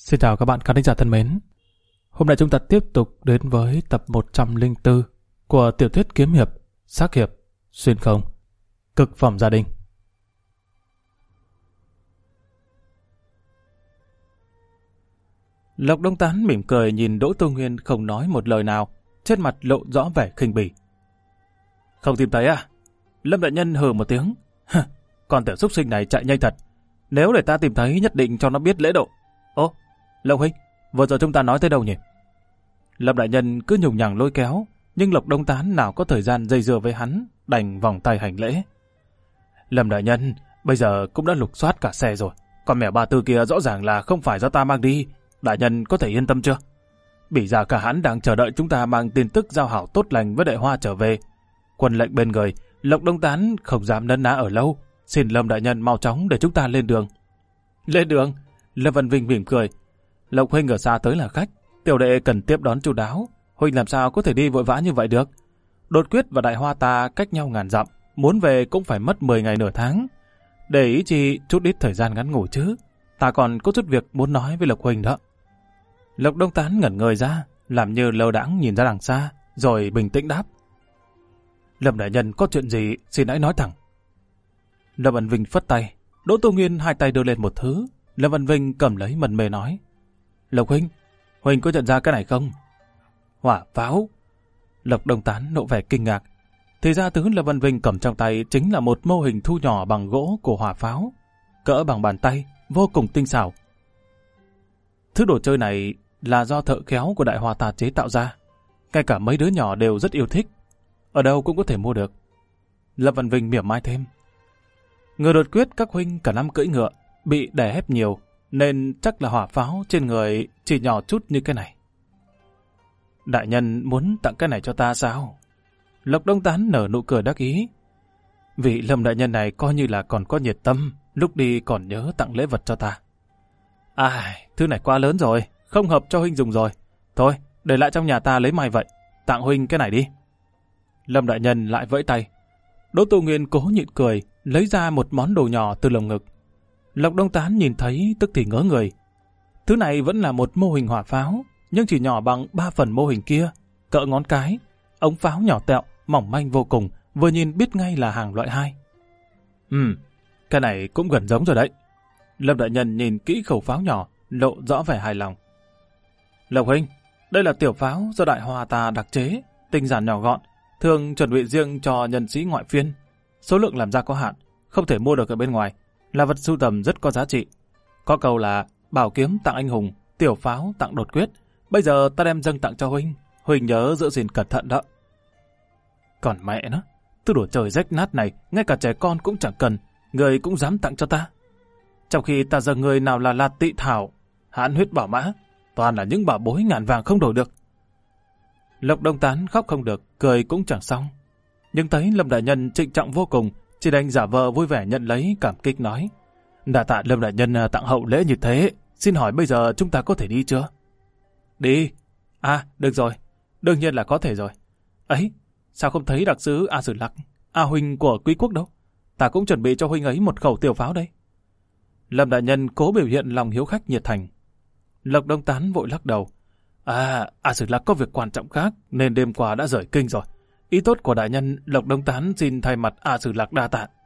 Xin chào các bạn khán giả thân mến. Hôm nay chúng ta tiếp tục đến với tập 104 của tiểu thuyết kiếm hiệp, xác hiệp, xuyên không, cực phẩm gia đình. Lộc Đông Tán mỉm cười nhìn Đỗ Tu Nguyên không nói một lời nào, trên mặt lộ rõ vẻ khinh bỉ. Không tìm thấy à? Lâm đại nhân hừ một tiếng. Con tiểu xúc sinh này chạy nhanh thật. Nếu để ta tìm thấy nhất định cho nó biết lễ độ. Ô, Lộc huynh, vừa rồi chúng ta nói tới đâu nhỉ? Lâm đại nhân cứ nhùng nhằng lôi kéo, nhưng Lộc Đông Tán nào có thời gian dây dưa với hắn, đành vòng tay hành lễ. Lâm đại nhân, bây giờ cũng đã lục soát cả xe rồi. Con mèo ba tư kia rõ ràng là không phải do ta mang đi. Đại nhân có thể yên tâm chưa? Bỉ ra cả hắn đang chờ đợi chúng ta mang tin tức giao hảo tốt lành với Đại Hoa trở về. Quân lệnh bên người, Lộc Đông Tán không dám nấn ná ở lâu. Xin Lâm đại nhân mau chóng để chúng ta lên đường. Lên đường? Lâm Văn Vinh mỉm cười. Lộc huynh ở xa tới là khách, tiểu đệ cần tiếp đón chu đáo. Huynh làm sao có thể đi vội vã như vậy được? Đột Quyết và Đại Hoa ta cách nhau ngàn dặm, muốn về cũng phải mất 10 ngày nửa tháng. Để ý chi chút ít thời gian ngắn ngủ chứ. Ta còn có chút việc muốn nói với Lộc huynh đó. Lộc Đông Tán ngẩn người ra, làm như lơ đãng nhìn ra đằng xa, rồi bình tĩnh đáp. Lâm đại nhân có chuyện gì xin hãy nói thẳng. Lâm Văn Vinh phất tay, Đỗ Tu Nguyên hai tay đưa lên một thứ. Lâm Văn Vinh cầm lấy mần mê nói. Lộc huynh, huynh có nhận ra cái này không? Hỏa pháo. Lộc Đông Tán nộ vẻ kinh ngạc. Thì ra thứ Lâm Văn Vinh cầm trong tay chính là một mô hình thu nhỏ bằng gỗ của hỏa pháo, cỡ bằng bàn tay, vô cùng tinh xảo. Thứ đồ chơi này là do thợ khéo của Đại Hoa ta chế tạo ra. Ngay cả mấy đứa nhỏ đều rất yêu thích. Ở đâu cũng có thể mua được. Lâm Văn Vinh mỉa mai thêm. Người Đột Quyết các huynh cả năm cưỡi ngựa, bị đè ép nhiều, nên chắc là hỏa pháo trên người chỉ nhỏ chút như cái này. Đại nhân muốn tặng cái này cho ta sao? Lộc Đông Tán nở nụ cười đắc ý. Vị Lâm đại nhân này coi như là còn có nhiệt tâm, lúc đi còn nhớ tặng lễ vật cho ta. Thứ này quá lớn rồi, không hợp cho huynh dùng rồi. Thôi, để lại trong nhà ta lấy mai vậy, tặng huynh cái này đi. Lâm đại nhân lại vẫy tay. Đỗ Tu Nguyên cố nhịn cười, lấy ra một món đồ nhỏ từ lồng ngực. Lộc Đông Tán nhìn thấy tức thì ngớ người. Thứ này vẫn là một mô hình hỏa pháo, nhưng chỉ nhỏ bằng 3 phần mô hình kia, cỡ ngón cái, ống pháo nhỏ tẹo, mỏng manh vô cùng, vừa nhìn biết ngay là hàng loại 2. Cái này cũng gần giống rồi đấy. Lâm đại nhân nhìn kỹ khẩu pháo nhỏ, lộ rõ vẻ hài lòng. Lộc huynh, đây là tiểu pháo do Đại Hoa ta đặc chế, tinh giản nhỏ gọn, thường chuẩn bị riêng cho nhân sĩ ngoại phiên. Số lượng làm ra có hạn, không thể mua được ở bên ngoài, là vật sưu tầm rất có giá trị. Có câu là bảo kiếm tặng anh hùng, tiểu pháo tặng Đột Quyết. Bây giờ ta đem dâng tặng cho huynh, huynh nhớ giữ gìn cẩn thận đó. Còn mẹ nó, thứ đồ chơi rách nát này, ngay cả trẻ con cũng chẳng cần, người cũng dám tặng cho ta. Trong khi ta dâng người nào là Lạt Tị Thảo, Hãn Huyết Bảo Mã, toàn là những bảo bối ngàn vàng không đổi được. Lộc Đông Tán khóc không được, cười cũng chẳng xong. Nhưng thấy Lâm đại nhân trịnh trọng vô cùng, chỉ đành giả vờ vui vẻ nhận lấy, cảm kích nói. Đà tạ Lâm đại nhân tặng hậu lễ như thế, xin hỏi bây giờ chúng ta có thể đi chưa? Đi. Được rồi, đương nhiên là có thể rồi. Ấy, sao không thấy đặc sứ A Sử Lạc, A huynh của Quý Quốc đâu? Ta cũng chuẩn bị cho huynh ấy một khẩu tiểu pháo đây. Lâm đại nhân cố biểu hiện lòng hiếu khách nhiệt thành. Lộc Đông Tán vội lắc đầu. A Sử Lạc có việc quan trọng khác nên đêm qua đã rời kinh rồi. Ý tốt của đại nhân, Lộc Đông Tán xin thay mặt A Sử Lạc đa tạ.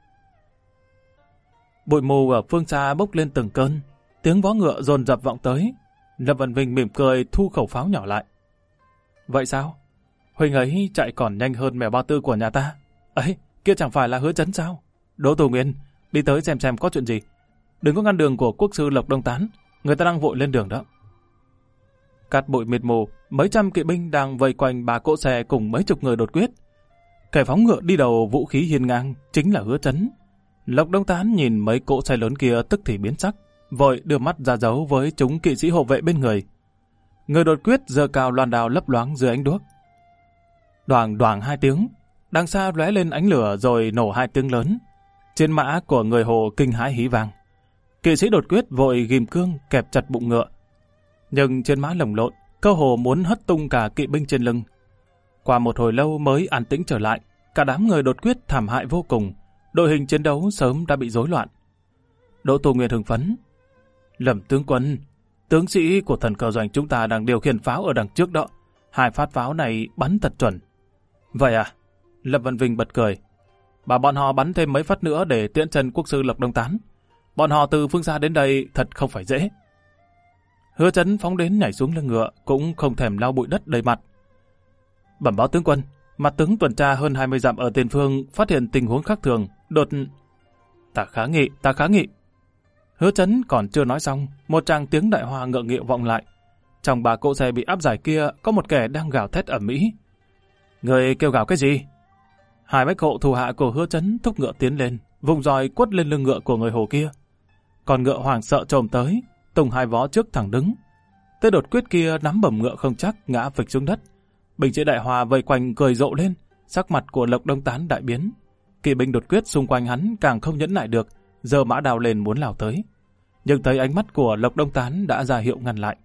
Bụi mù ở phương xa bốc lên từng cơn, tiếng vó ngựa dồn dập vọng tới. Lâm Văn Vinh mỉm cười thu khẩu pháo nhỏ lại. Vậy sao? Huynh ấy chạy còn nhanh hơn mèo ba tư của nhà ta. Ấy, kia chẳng phải là Hứa Chấn sao? Đỗ Tu Nguyên, đi tới xem có chuyện gì. Đừng có ngăn đường của quốc sư Lộc Đông Tán, người ta đang vội lên đường đó. Cát bụi mịt mù, mấy trăm kỵ binh đang vây quanh 3 cỗ xe cùng mấy chục người Đột Quyết. Kẻ phóng ngựa đi đầu vũ khí hiên ngang chính là Hứa Chấn. Lộc Đông Tán nhìn mấy cỗ xe lớn kia tức thì biến sắc, vội đưa mắt ra dấu với chúng kỵ sĩ hộ vệ bên người. Người Đột Quyết giơ cao loan đao lấp loáng dưới ánh đuốc. Đoàng đoàng 2 tiếng, đằng xa lóe lên ánh lửa rồi nổ 2 tiếng lớn. Trên mã của người Hồ kinh hãi hí vang. Kỵ sĩ Đột Quyết vội ghim cương kẹp chặt bụng ngựa. Nhưng trên mã lồng lộn, cơ hồ muốn hất tung cả kỵ binh trên lưng. Qua một hồi lâu mới an tĩnh trở lại, cả đám người Đột Quyết thảm hại vô cùng, đội hình chiến đấu sớm đã bị rối loạn. Đỗ Tu Nguyên hưng phấn. Lâm tướng quân, tướng sĩ của thần cờ doanh chúng ta đang điều khiển pháo ở đằng trước đó. 2 phát pháo này bắn thật chuẩn. Vậy à? Lâm Văn Vinh bật cười. Bảo bọn họ bắn thêm mấy phát nữa để tiễn chân quốc sư Lộc Đông Tán. Bọn họ từ phương xa đến đây thật không phải dễ. Hứa Chấn phóng đến nhảy xuống lưng ngựa, cũng không thèm lau bụi đất đầy mặt. Bẩm báo tướng quân, mặt tướng tuần tra hơn 20 dặm ở tiền phương phát hiện tình huống khác thường, đột... Ta kháng nghị. Hứa Chấn còn chưa nói xong, một tràng tiếng đại hoa ngượng nghịu vọng lại. Trong 3 cỗ xe bị áp giải kia có một kẻ đang gào thét ầm ĩ. Người kêu gào cái gì? 2 bách hộ thủ hạ của Hứa Chấn thúc ngựa tiến lên, vùng roi quất lên lưng ngựa của người Hồ kia. Còn ngựa hoảng sợ trồm tới, tung 2 vó trước thẳng đứng. Tên đột quyết kia nắm bầm ngựa không chắc, ngã phịch xuống đất. Binh sĩ đại hoa vây quanh cười rộ lên, sắc mặt của Lộc Đông Tán đại biến. Kỵ binh đột quyết xung quanh hắn càng không nhẫn nại được, giơ mã đào lên muốn lao tới. Nhưng thấy ánh mắt của Lộc Đông Tán đã ra hiệu ngăn lại.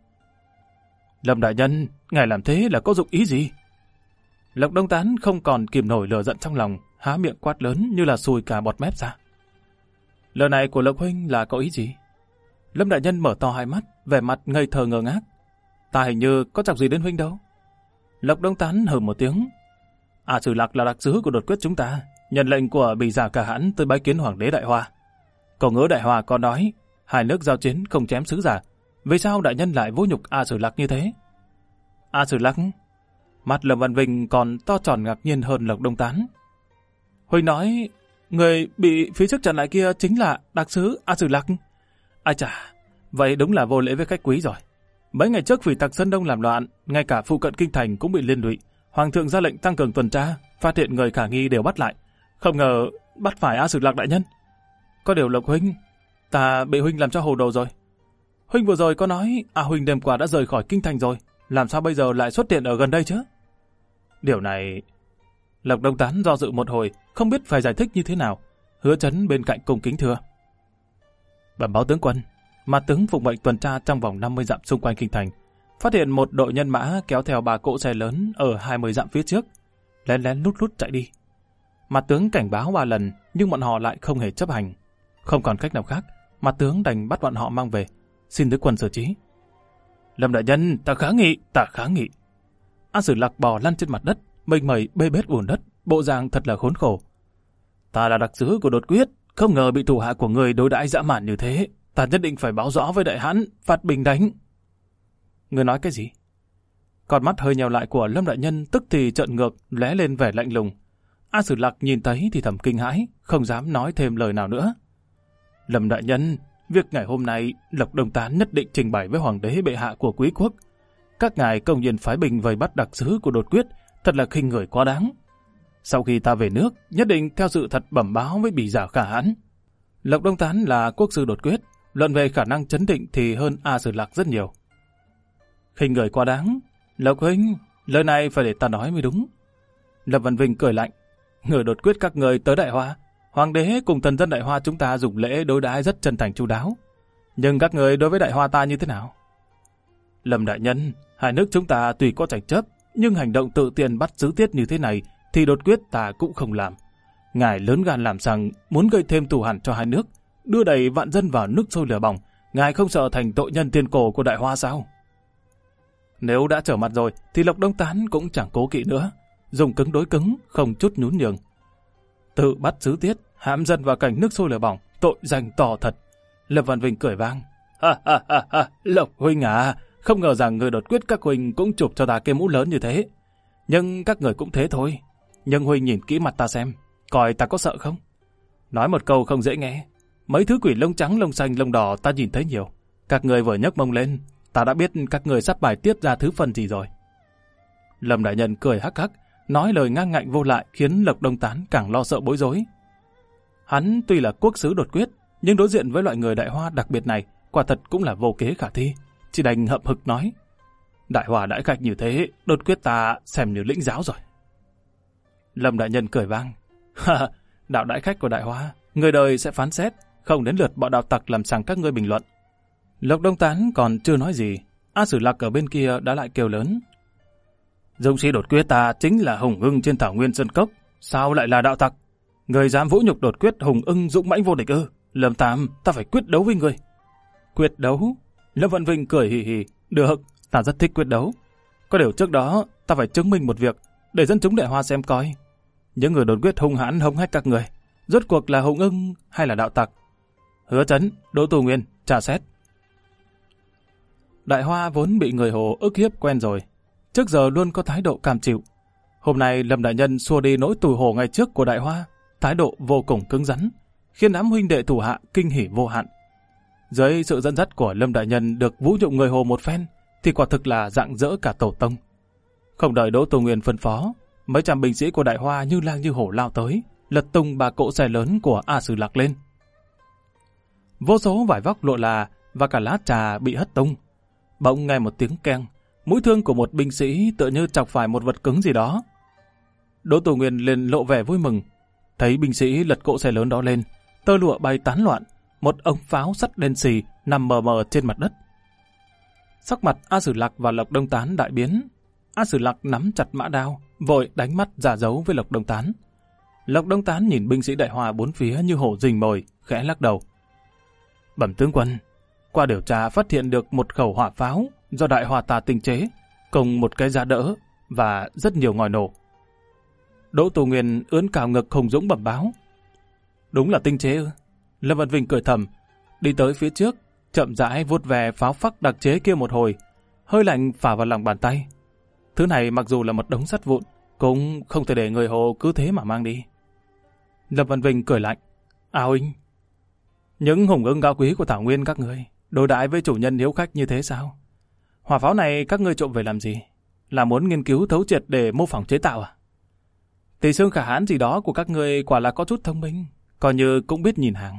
Lâm đại nhân, ngài làm thế là có dụng ý gì? Lộc Đông Tán không còn kìm nổi lửa giận trong lòng, há miệng quát lớn như là sùi cả bọt mép ra. Lời này của Lộc huynh là có ý gì? Lâm đại nhân mở to 2 mắt, vẻ mặt ngây thơ ngơ ngác. Ta hình như có chọc gì đến huynh đâu. Lộc Đông Tán hừ một tiếng. Sử Lạc là đặc sứ của đột quyết chúng ta, nhận lệnh của Bỉ Giả Cả Hãn tới bái kiến hoàng đế Đại Hoa. Câu ngữ Đại Hoa có nói, 2 nước giao chiến không chém sứ giả. Vì sao đại nhân lại vũ nhục Sử Lạc như thế? Sử Lạc? Mặt Lâm Văn Vinh còn to tròn ngạc nhiên hơn Lộc Đông Tán. Huynh nói, người bị phía trước chặn lại kia chính là đặc sứ Sử Lạc. Ai chà, vậy đúng là vô lễ với khách quý rồi. Mấy ngày trước vì tặc Sơn Đông làm loạn, ngay cả phụ cận kinh thành cũng bị liên lụy. Hoàng thượng ra lệnh tăng cường tuần tra, phát hiện người khả nghi đều bắt lại. Không ngờ bắt phải Sử Lạc đại nhân. Có điều Lộc huynh, ta bị huynh làm cho hồ đồ rồi. Huynh vừa rồi có nói huynh đêm qua đã rời khỏi kinh thành rồi, làm sao bây giờ lại xuất hiện ở gần đây chứ? Điều này... Lộc Đông Tán do dự một hồi, không biết phải giải thích như thế nào. Hứa Chấn bên cạnh cung kính thưa. Bẩm báo tướng quân, mặt tướng phục mệnh tuần tra trong vòng 50 dặm xung quanh kinh thành, phát hiện một đội nhân mã kéo theo 3 cỗ xe lớn ở 20 dặm phía trước, lén lén lút lút chạy đi. Mặt tướng cảnh báo 3 lần, nhưng bọn họ lại không hề chấp hành. Không còn cách nào khác, mặt tướng đành bắt bọn họ mang về, xin tướng quân xử trí. Lâm đại nhân, ta kháng nghị. Sử Lạc bò lăn trên mặt đất, mênh mẩy bê bết bùn đất, bộ dạng thật là khốn khổ. Ta là đặc sứ của đột quyết, không ngờ bị thủ hạ của người đối đãi dã man như thế. Ta nhất định phải báo rõ với đại hãn, phạt bình đánh. Người nói cái gì? Con mắt hơi nhèo lại của Lâm đại nhân tức thì trợn ngược, lóe lên vẻ lạnh lùng. Sử Lạc nhìn thấy thì thầm kinh hãi, không dám nói thêm lời nào nữa. Lâm đại nhân, việc ngày hôm nay Lộc Đông Tán nhất định trình bày với hoàng đế bệ hạ của quý quốc. Các ngài công nhiên phái binh vây bắt đặc sứ của đột quyết, thật là khinh người quá đáng. Sau khi ta về nước, nhất định theo sự thật bẩm báo với Bỉ Giả Khả Hãn. Lộc Đông Tán là quốc sư đột quyết, luận về khả năng chấn định thì hơn Sử Lạc rất nhiều. Khinh người quá đáng, Lộc huynh, lời này phải để ta nói mới đúng. Lâm Văn Vinh cười lạnh. Người đột quyết các người tới Đại Hoa, hoàng đế cùng thần dân Đại Hoa chúng ta dùng lễ đối đãi rất chân thành chu đáo. Nhưng các người đối với Đại Hoa ta như thế nào? Lâm đại nhân, 2 nước chúng ta tuy có tranh chấp, nhưng hành động tự tiện bắt giữ tiết như thế này thì đột quyết ta cũng không làm. Ngài lớn gan làm rằng muốn gây thêm tù hằn cho 2 nước, đưa đầy vạn dân vào nước sôi lửa bỏng, ngài không sợ thành tội nhân tiên cổ của Đại Hoa sao? Nếu đã trở mặt rồi thì Lộc Đông Tán cũng chẳng cố kỵ nữa, dùng cứng đối cứng, không chút nhún nhường. Tự bắt giữ tiết, hãm dân vào cảnh nước sôi lửa bỏng, tội danh to thật. Lâm Văn Vinh cười vang. Lộc huynh à, không ngờ rằng người đột quyết các huynh cũng chụp cho ta cái mũ lớn như thế. Nhưng các người cũng thế thôi. Nhưng huynh nhìn kỹ mặt ta xem, coi ta có sợ không? Nói một câu không dễ nghe, mấy thứ quỷ lông trắng, lông xanh, lông đỏ ta nhìn thấy nhiều. Các người vừa nhấc mông lên, ta đã biết các người sắp bài tiết ra thứ phần gì rồi. Lâm đại nhân cười hắc hắc, nói lời ngang ngạnh vô lại khiến Lộc Đông Tán càng lo sợ bối rối. Hắn tuy là quốc sứ đột quyết, nhưng đối diện với loại người Đại Hoa đặc biệt này, quả thật cũng là vô kế khả thi. Chỉ đành hậm hực nói, Đại Hoa đãi khách như thế, đột quyết ta xem như lĩnh giáo rồi. Lâm đại nhân cười vang. Đạo đãi khách của Đại Hoa, người đời sẽ phán xét, không đến lượt bọn đạo tặc làm sằng các ngươi bình luận. Lộc Đông Tán còn chưa nói gì, Sử Lạc ở bên kia đã lại kêu lớn. Dũng sĩ đột quyết ta chính là hùng ưng trên thảo nguyên sơn cốc, sao lại là đạo tặc? Người dám vũ nhục đột quyết hùng ưng dũng mãnh vô địch ư? Lâm Tam, ta phải quyết đấu với người. Quyết đấu? Lâm Vận Vinh cười hì hì. Được, ta rất thích quyết đấu. Có điều trước đó, ta phải chứng minh một việc, để dân chúng Đại Hoa xem coi. Những người đột quyết hung hãn hống hách các người, rốt cuộc là hùng ưng hay là đạo tặc? Hứa Chấn, Đỗ Tu Nguyên, tra xét. Đại Hoa vốn bị người Hồ ức hiếp quen rồi, trước giờ luôn có thái độ cam chịu. Hôm nay Lâm đại nhân xua đi nỗi tủi hổ ngày trước của Đại Hoa, thái độ vô cùng cứng rắn, khiến đám huynh đệ thủ hạ kinh hỉ vô hạn. Dưới sự dẫn dắt của Lâm đại nhân được vũ nhục người Hồ một phen, thì quả thực là rạng rỡ cả tổ tông. Không đợi Đỗ Tu Nguyên phân phó, mấy trăm binh sĩ của Đại Hoa như lang như hổ lao tới, lật tung ba cỗ xe lớn của A Sử Lạc lên. Vô số vải vóc lộ là và cả lá trà bị hất tung. Bỗng nghe một tiếng keng, mũi thương của một binh sĩ tựa như chọc phải một vật cứng gì đó. Đỗ Tu Nguyên liền lộ vẻ vui mừng, thấy binh sĩ lật cỗ xe lớn đó lên, tơ lụa bay tán loạn, một ống pháo sắt đen xì nằm mờ mờ trên mặt đất. Sắc mặt A Sử Lạc và Lộc Đông Tán đại biến. A Sử Lạc nắm chặt mã đao, vội đánh mắt giả dấu với Lộc Đông Tán. Lộc Đông Tán nhìn binh sĩ Đại Hoa bốn phía như hổ rình mồi, khẽ lắc đầu. Bẩm tướng quân, qua điều tra phát hiện được một khẩu hỏa pháo do Đại Hoa ta tinh chế, cùng một cái giá đỡ và rất nhiều ngòi nổ. Đỗ Tu Nguyên ưỡn cào ngực hùng dũng bẩm báo. Đúng là tinh chế ư? Lâm Văn Vinh cười thầm, đi tới phía trước, chậm rãi vuốt về pháo phắc đặc chế kia một hồi, hơi lạnh phả vào lòng bàn tay. Thứ này mặc dù là một đống sắt vụn, cũng không thể để người Hồ cứ thế mà mang đi. Lâm Văn Vinh cười lạnh. Huynh, những hùng ưng cao quý của Thảo Nguyên các ngươi đối đãi với chủ nhân hiếu khách như thế sao? Hỏa pháo này các ngươi trộm về làm gì? Là muốn nghiên cứu thấu triệt để mô phỏng chế tạo à? Tỷ xương khả hãn gì đó của các ngươi quả là có chút thông minh, coi như cũng biết nhìn hàng.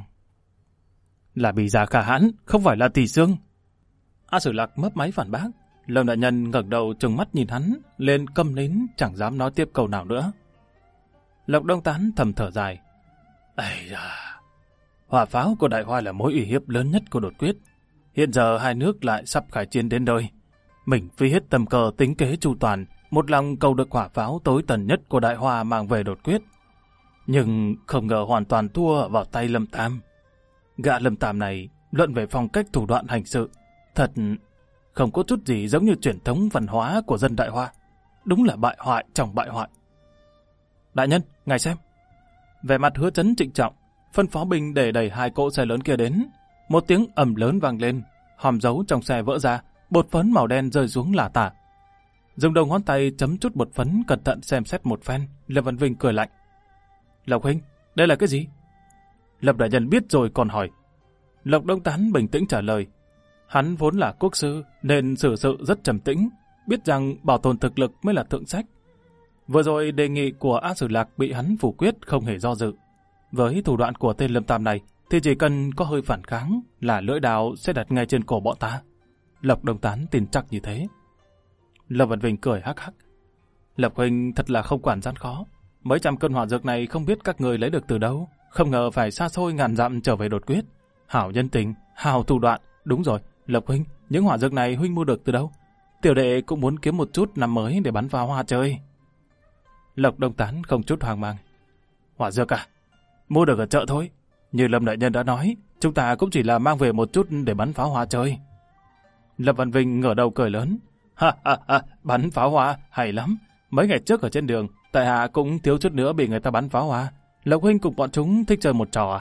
Là bì già khả hãn, không phải là tỷ xương. A Sử Lạc mấp máy phản bác. Lâm đại nhân ngẩng đầu trừng mắt nhìn hắn, lên câm nín chẳng dám nói tiếp câu nào nữa. Lộc Đông Tán thầm thở dài. Ây da, hỏa pháo của Đại Hoa là mối uy hiếp lớn nhất của đột quyết. Hiện giờ hai nước lại sắp khai chiến đến nơi. Mình phi hết tầm cờ tính kế chu toàn, một lòng cầu được hỏa pháo tối tần nhất của Đại Hoa mang về đột quyết. Nhưng không ngờ hoàn toàn thua vào tay Lâm Tam. Gã Lâm Tam này luận về phong cách thủ đoạn hành sự, thật không có chút gì giống như truyền thống văn hóa của dân Đại Hoa. Đúng là bại hoại trong bại hoại. Đại nhân, ngài xem. Vẻ mặt Hứa Chấn trịnh trọng, phân phó binh để đẩy hai cỗ xe lớn kia đến. Một tiếng ầm lớn vang lên, hòm dấu trong xe vỡ ra, bột phấn màu đen rơi xuống lả tả. Dùng đầu ngón tay chấm chút bột phấn cẩn thận xem xét một phen, Lâm Văn Vinh cười lạnh. Lộc huynh, đây là cái gì? Lâm đại nhân biết rồi còn hỏi. Lộc Đông Tán bình tĩnh trả lời. Hắn vốn là quốc sư nên xử sự rất trầm tĩnh, biết rằng bảo tồn thực lực mới là thượng sách. Vừa rồi đề nghị của A Sử Lạc bị hắn phủ quyết không hề do dự. Với thủ đoạn của tên Lâm Tam này thì chỉ cần có hơi phản kháng là lưỡi đao sẽ đặt ngay trên cổ bọn ta. Lộc Đông Tán tin chắc như thế. Lâm Văn Vinh cười hắc hắc. Lộc huynh thật là không quản gian khó. Mấy trăm cân hỏa dược này không biết các người lấy được từ đâu. Không ngờ phải xa xôi ngàn dặm trở về đột quyết. Hảo nhân tình, hảo thủ đoạn. Đúng rồi, Lộc huynh, những hỏa dược này huynh mua được từ đâu? Tiểu đệ cũng muốn kiếm một chút năm mới để bắn pháo hoa chơi. Lộc Đông Tán không chút hoang mang. Hỏa dược à? Mua được ở chợ thôi. Như Lâm đại nhân đã nói, chúng ta cũng chỉ là mang về một chút để bắn pháo hoa chơi. Lâm Văn Vinh ngửa đầu cười lớn. Ha ha ha, bắn pháo hoa, hay lắm. Mấy ngày trước ở trên đường, tại hạ cũng thiếu chút nữa bị người ta bắn pháo hoa. Lộc huynh cùng bọn chúng thích chơi một trò à?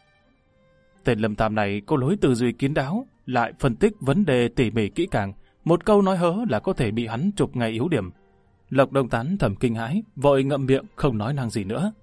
Tên Lâm Tam này có lối tư duy kín đáo, lại phân tích vấn đề tỉ mỉ kỹ càng. Một câu nói hớ là có thể bị hắn chụp ngay yếu điểm. Lộc Đông Tán thầm kinh hãi, vội ngậm miệng không nói năng gì nữa.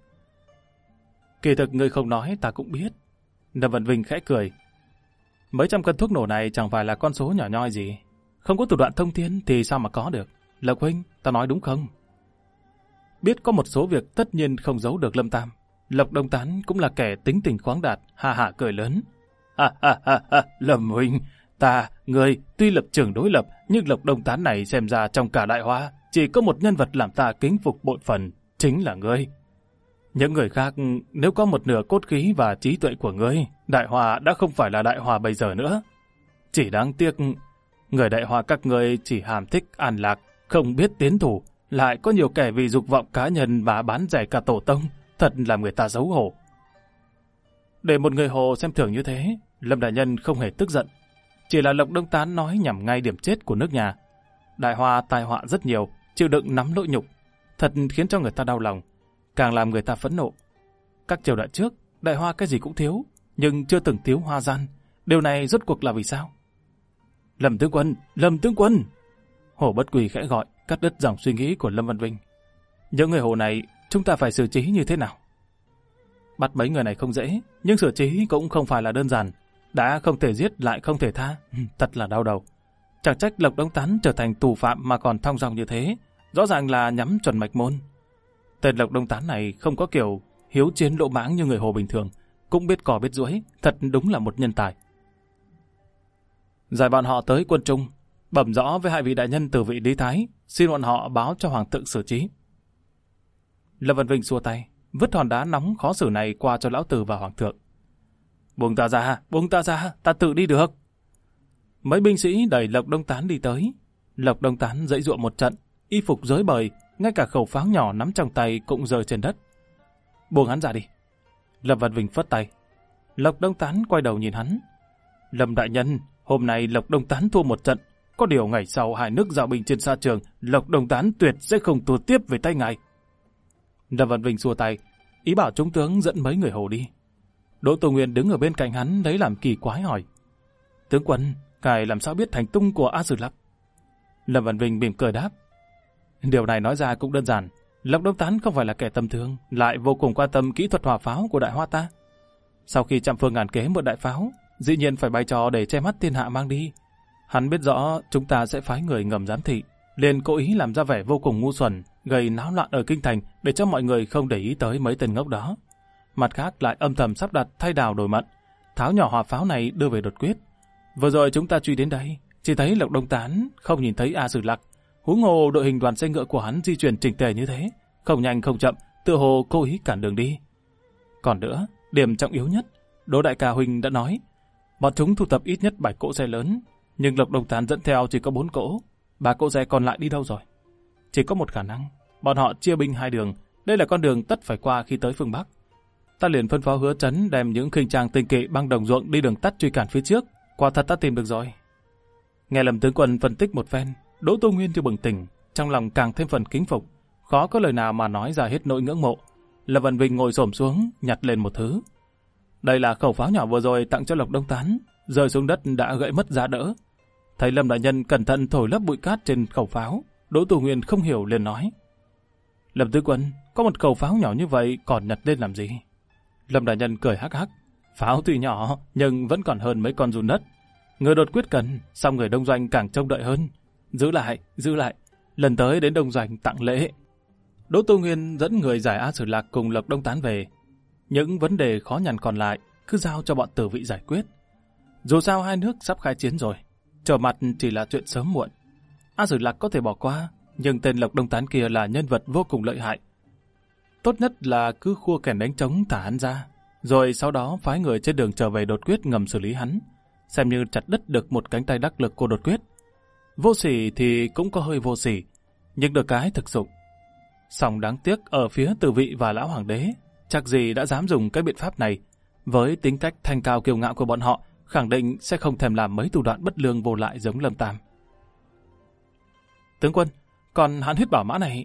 Kỳ thực ngươi không nói ta cũng biết. Lâm Văn Vinh khẽ cười. Mấy trăm cân thuốc nổ này chẳng phải là con số nhỏ nhoi gì. Không có thủ đoạn thông thiên thì sao mà có được. Lộc huynh, ta nói đúng không? Biết có một số việc tất nhiên không giấu được Lâm Tam. Lộc Đông Tán cũng là kẻ tính tình khoáng đạt, ha ha cười lớn. Ha ha ha ha, Lâm huynh, ngươi tuy lập trường đối lập, nhưng Lộc Đông Tán này xem ra trong cả Đại Hoa chỉ có một nhân vật làm ta kính phục bội phần, chính là ngươi. Những người khác nếu có một nửa cốt khí và trí tuệ của ngươi, Đại Hoa đã không phải là Đại Hoa bây giờ nữa. Chỉ đáng tiếc, người Đại Hoa các ngươi chỉ hàm thích an lạc, không biết tiến thủ, lại có nhiều kẻ vì dục vọng cá nhân mà bán rẻ cả tổ tông, thật làm người ta xấu hổ. Để một người Hồ xem thường như thế, Lâm đại nhân không hề tức giận. Chỉ là Lộc Đông Tán nói nhằm ngay điểm chết của nước nhà. Đại Hoa tai họa rất nhiều, chịu đựng nắm nỗi nhục, thật khiến cho người ta đau lòng, càng làm người ta phẫn nộ. Các triều đại trước, Đại Hoa cái gì cũng thiếu, nhưng chưa từng thiếu hoa gian. Điều này rốt cuộc là vì sao? Lâm tướng quân, Lâm tướng quân! Hồ Bất Quỳ khẽ gọi, cắt đứt dòng suy nghĩ của Lâm Văn Vinh. Những người Hồ này, chúng ta phải xử trí như thế nào? Bắt mấy người này không dễ, nhưng xử trí cũng không phải là đơn giản. Đã không thể giết lại không thể tha, thật là đau đầu. Chẳng trách Lộc Đông Tán trở thành tù phạm mà còn thong dong như thế, rõ ràng là nhắm chuẩn mạch môn. Tên Lộc Đông Tán này không có kiểu hiếu chiến lỗ mãng như người Hồ bình thường, cũng biết cò biết duỗi, thật đúng là một nhân tài. Giải bọn họ tới quân trung, bẩm rõ với hai vị đại nhân từ vị Lý Thái, xin bọn họ báo cho hoàng thượng xử trí. Lâm Văn Vinh xua tay, vứt hòn đá nóng khó xử này qua cho lão tử và hoàng thượng. Buông ta ra, ta tự đi được. Mấy binh sĩ đẩy Lộc Đông Tán đi tới. Lộc Đông Tán dãy dụa một trận, y phục rối bời, ngay cả khẩu pháo nhỏ nắm trong tay cũng rơi trên đất. Buông hắn ra đi. Lâm Văn Vinh phất tay. Lộc Đông Tán quay đầu nhìn hắn. Lâm đại nhân, hôm nay Lộc Đông Tán thua một trận, có điều ngày sau hai nước giao binh trên sa trường, Lộc Đông Tán tuyệt sẽ không thua tiếp về tay ngài. Lâm Văn Vinh xua tay, ý bảo trung tướng dẫn mấy người Hồ đi. Đỗ Tô Nguyên đứng ở bên cạnh hắn lấy làm kỳ quái hỏi: Tướng quân, ngài làm sao biết hành tung của A Sử Lạc? Lâm Văn Vinh mỉm cười đáp: Điều này nói ra cũng đơn giản. Lộc Đông Tán không phải là kẻ tầm thường, lại vô cùng quan tâm kỹ thuật hỏa pháo của Đại Hoa ta. Sau khi trăm phương ngàn kế một đại pháo, dĩ nhiên phải bày trò để che mắt thiên hạ mang đi. Hắn biết rõ chúng ta sẽ phái người ngầm giám thị, liền cố ý làm ra vẻ vô cùng ngu xuẩn, gây náo loạn ở kinh thành để cho mọi người không để ý tới mấy tên ngốc đó. Mặt khác lại âm thầm sắp đặt thay đào đổi mận, tháo nhỏ hỏa pháo này đưa về đột quyết. Vừa rồi chúng ta truy đến đây, chỉ thấy Lộc Đông Tán, không nhìn thấy A Sử Lạc. Huống hồ đội hình đoàn xe ngựa của hắn di chuyển chỉnh tề như thế, không nhanh không chậm, tựa hồ cố ý cản đường đi. Còn nữa, điểm trọng yếu nhất, Đỗ đại ca huynh đã nói, bọn chúng thu thập ít nhất 7 cỗ xe lớn, nhưng Lộc Đông Tán dẫn theo chỉ có 4 cỗ, 3 cỗ xe còn lại đi đâu rồi? Chỉ có một khả năng, bọn họ chia binh hai đường, đây là con đường tất phải qua khi tới phương Bắc. Ta liền phân phó Hứa Chấn đem những khinh trang tinh kỵ băng đồng ruộng đi đường tắt truy cản phía trước, quả thật ta tìm được rồi. Nghe Lâm tướng quân phân tích một phen, Đỗ Tô Nguyên như bừng tỉnh, trong lòng càng thêm phần kính phục, khó có lời nào mà nói ra hết nỗi ngưỡng mộ. Lâm Văn Vinh ngồi xổm xuống, nhặt lên một thứ. Đây là khẩu pháo nhỏ vừa rồi tặng cho Lộc Đông Tán, rơi xuống đất đã gãy mất giá đỡ. Thấy Lâm đại nhân cẩn thận thổi lấp bụi cát trên khẩu pháo, Đỗ Tô Nguyên không hiểu liền nói: Lâm tướng quân, có một khẩu pháo nhỏ như vậy còn nhặt lên làm gì? Lâm đại nhân cười hắc hắc: Pháo tuy nhỏ nhưng vẫn còn hơn mấy con giun đất. Người đột quyết cần, xong người đông doanh càng trông đợi hơn. Giữ lại, lần tới đến đông doanh tặng lễ. Đỗ Tô Nguyên dẫn người giải A Sử Lạc cùng Lộc Đông Tán về. Những vấn đề khó nhằn còn lại cứ giao cho bọn tử vị giải quyết. Dù sao hai nước sắp khai chiến rồi, trở mặt chỉ là chuyện sớm muộn. A Sử Lạc có thể bỏ qua, nhưng tên Lộc Đông Tán kia là nhân vật vô cùng lợi hại. Tốt nhất là cứ khua kèn đánh trống thả hắn ra, rồi sau đó phái người trên đường trở về đột quyết ngầm xử lý hắn, xem như chặt đứt được một cánh tay đắc lực của đột quyết. Vô sỉ thì cũng có hơi vô sỉ, nhưng được cái thực dụng. Song đáng tiếc ở phía tử vị và lão hoàng đế, chắc gì đã dám dùng cái biện pháp này. Với tính cách thanh cao kiêu ngạo của bọn họ, khẳng định sẽ không thèm làm mấy thủ đoạn bất lương vô lại giống Lâm Tam. Tướng quân, còn Hán Huyết Bảo Mã này...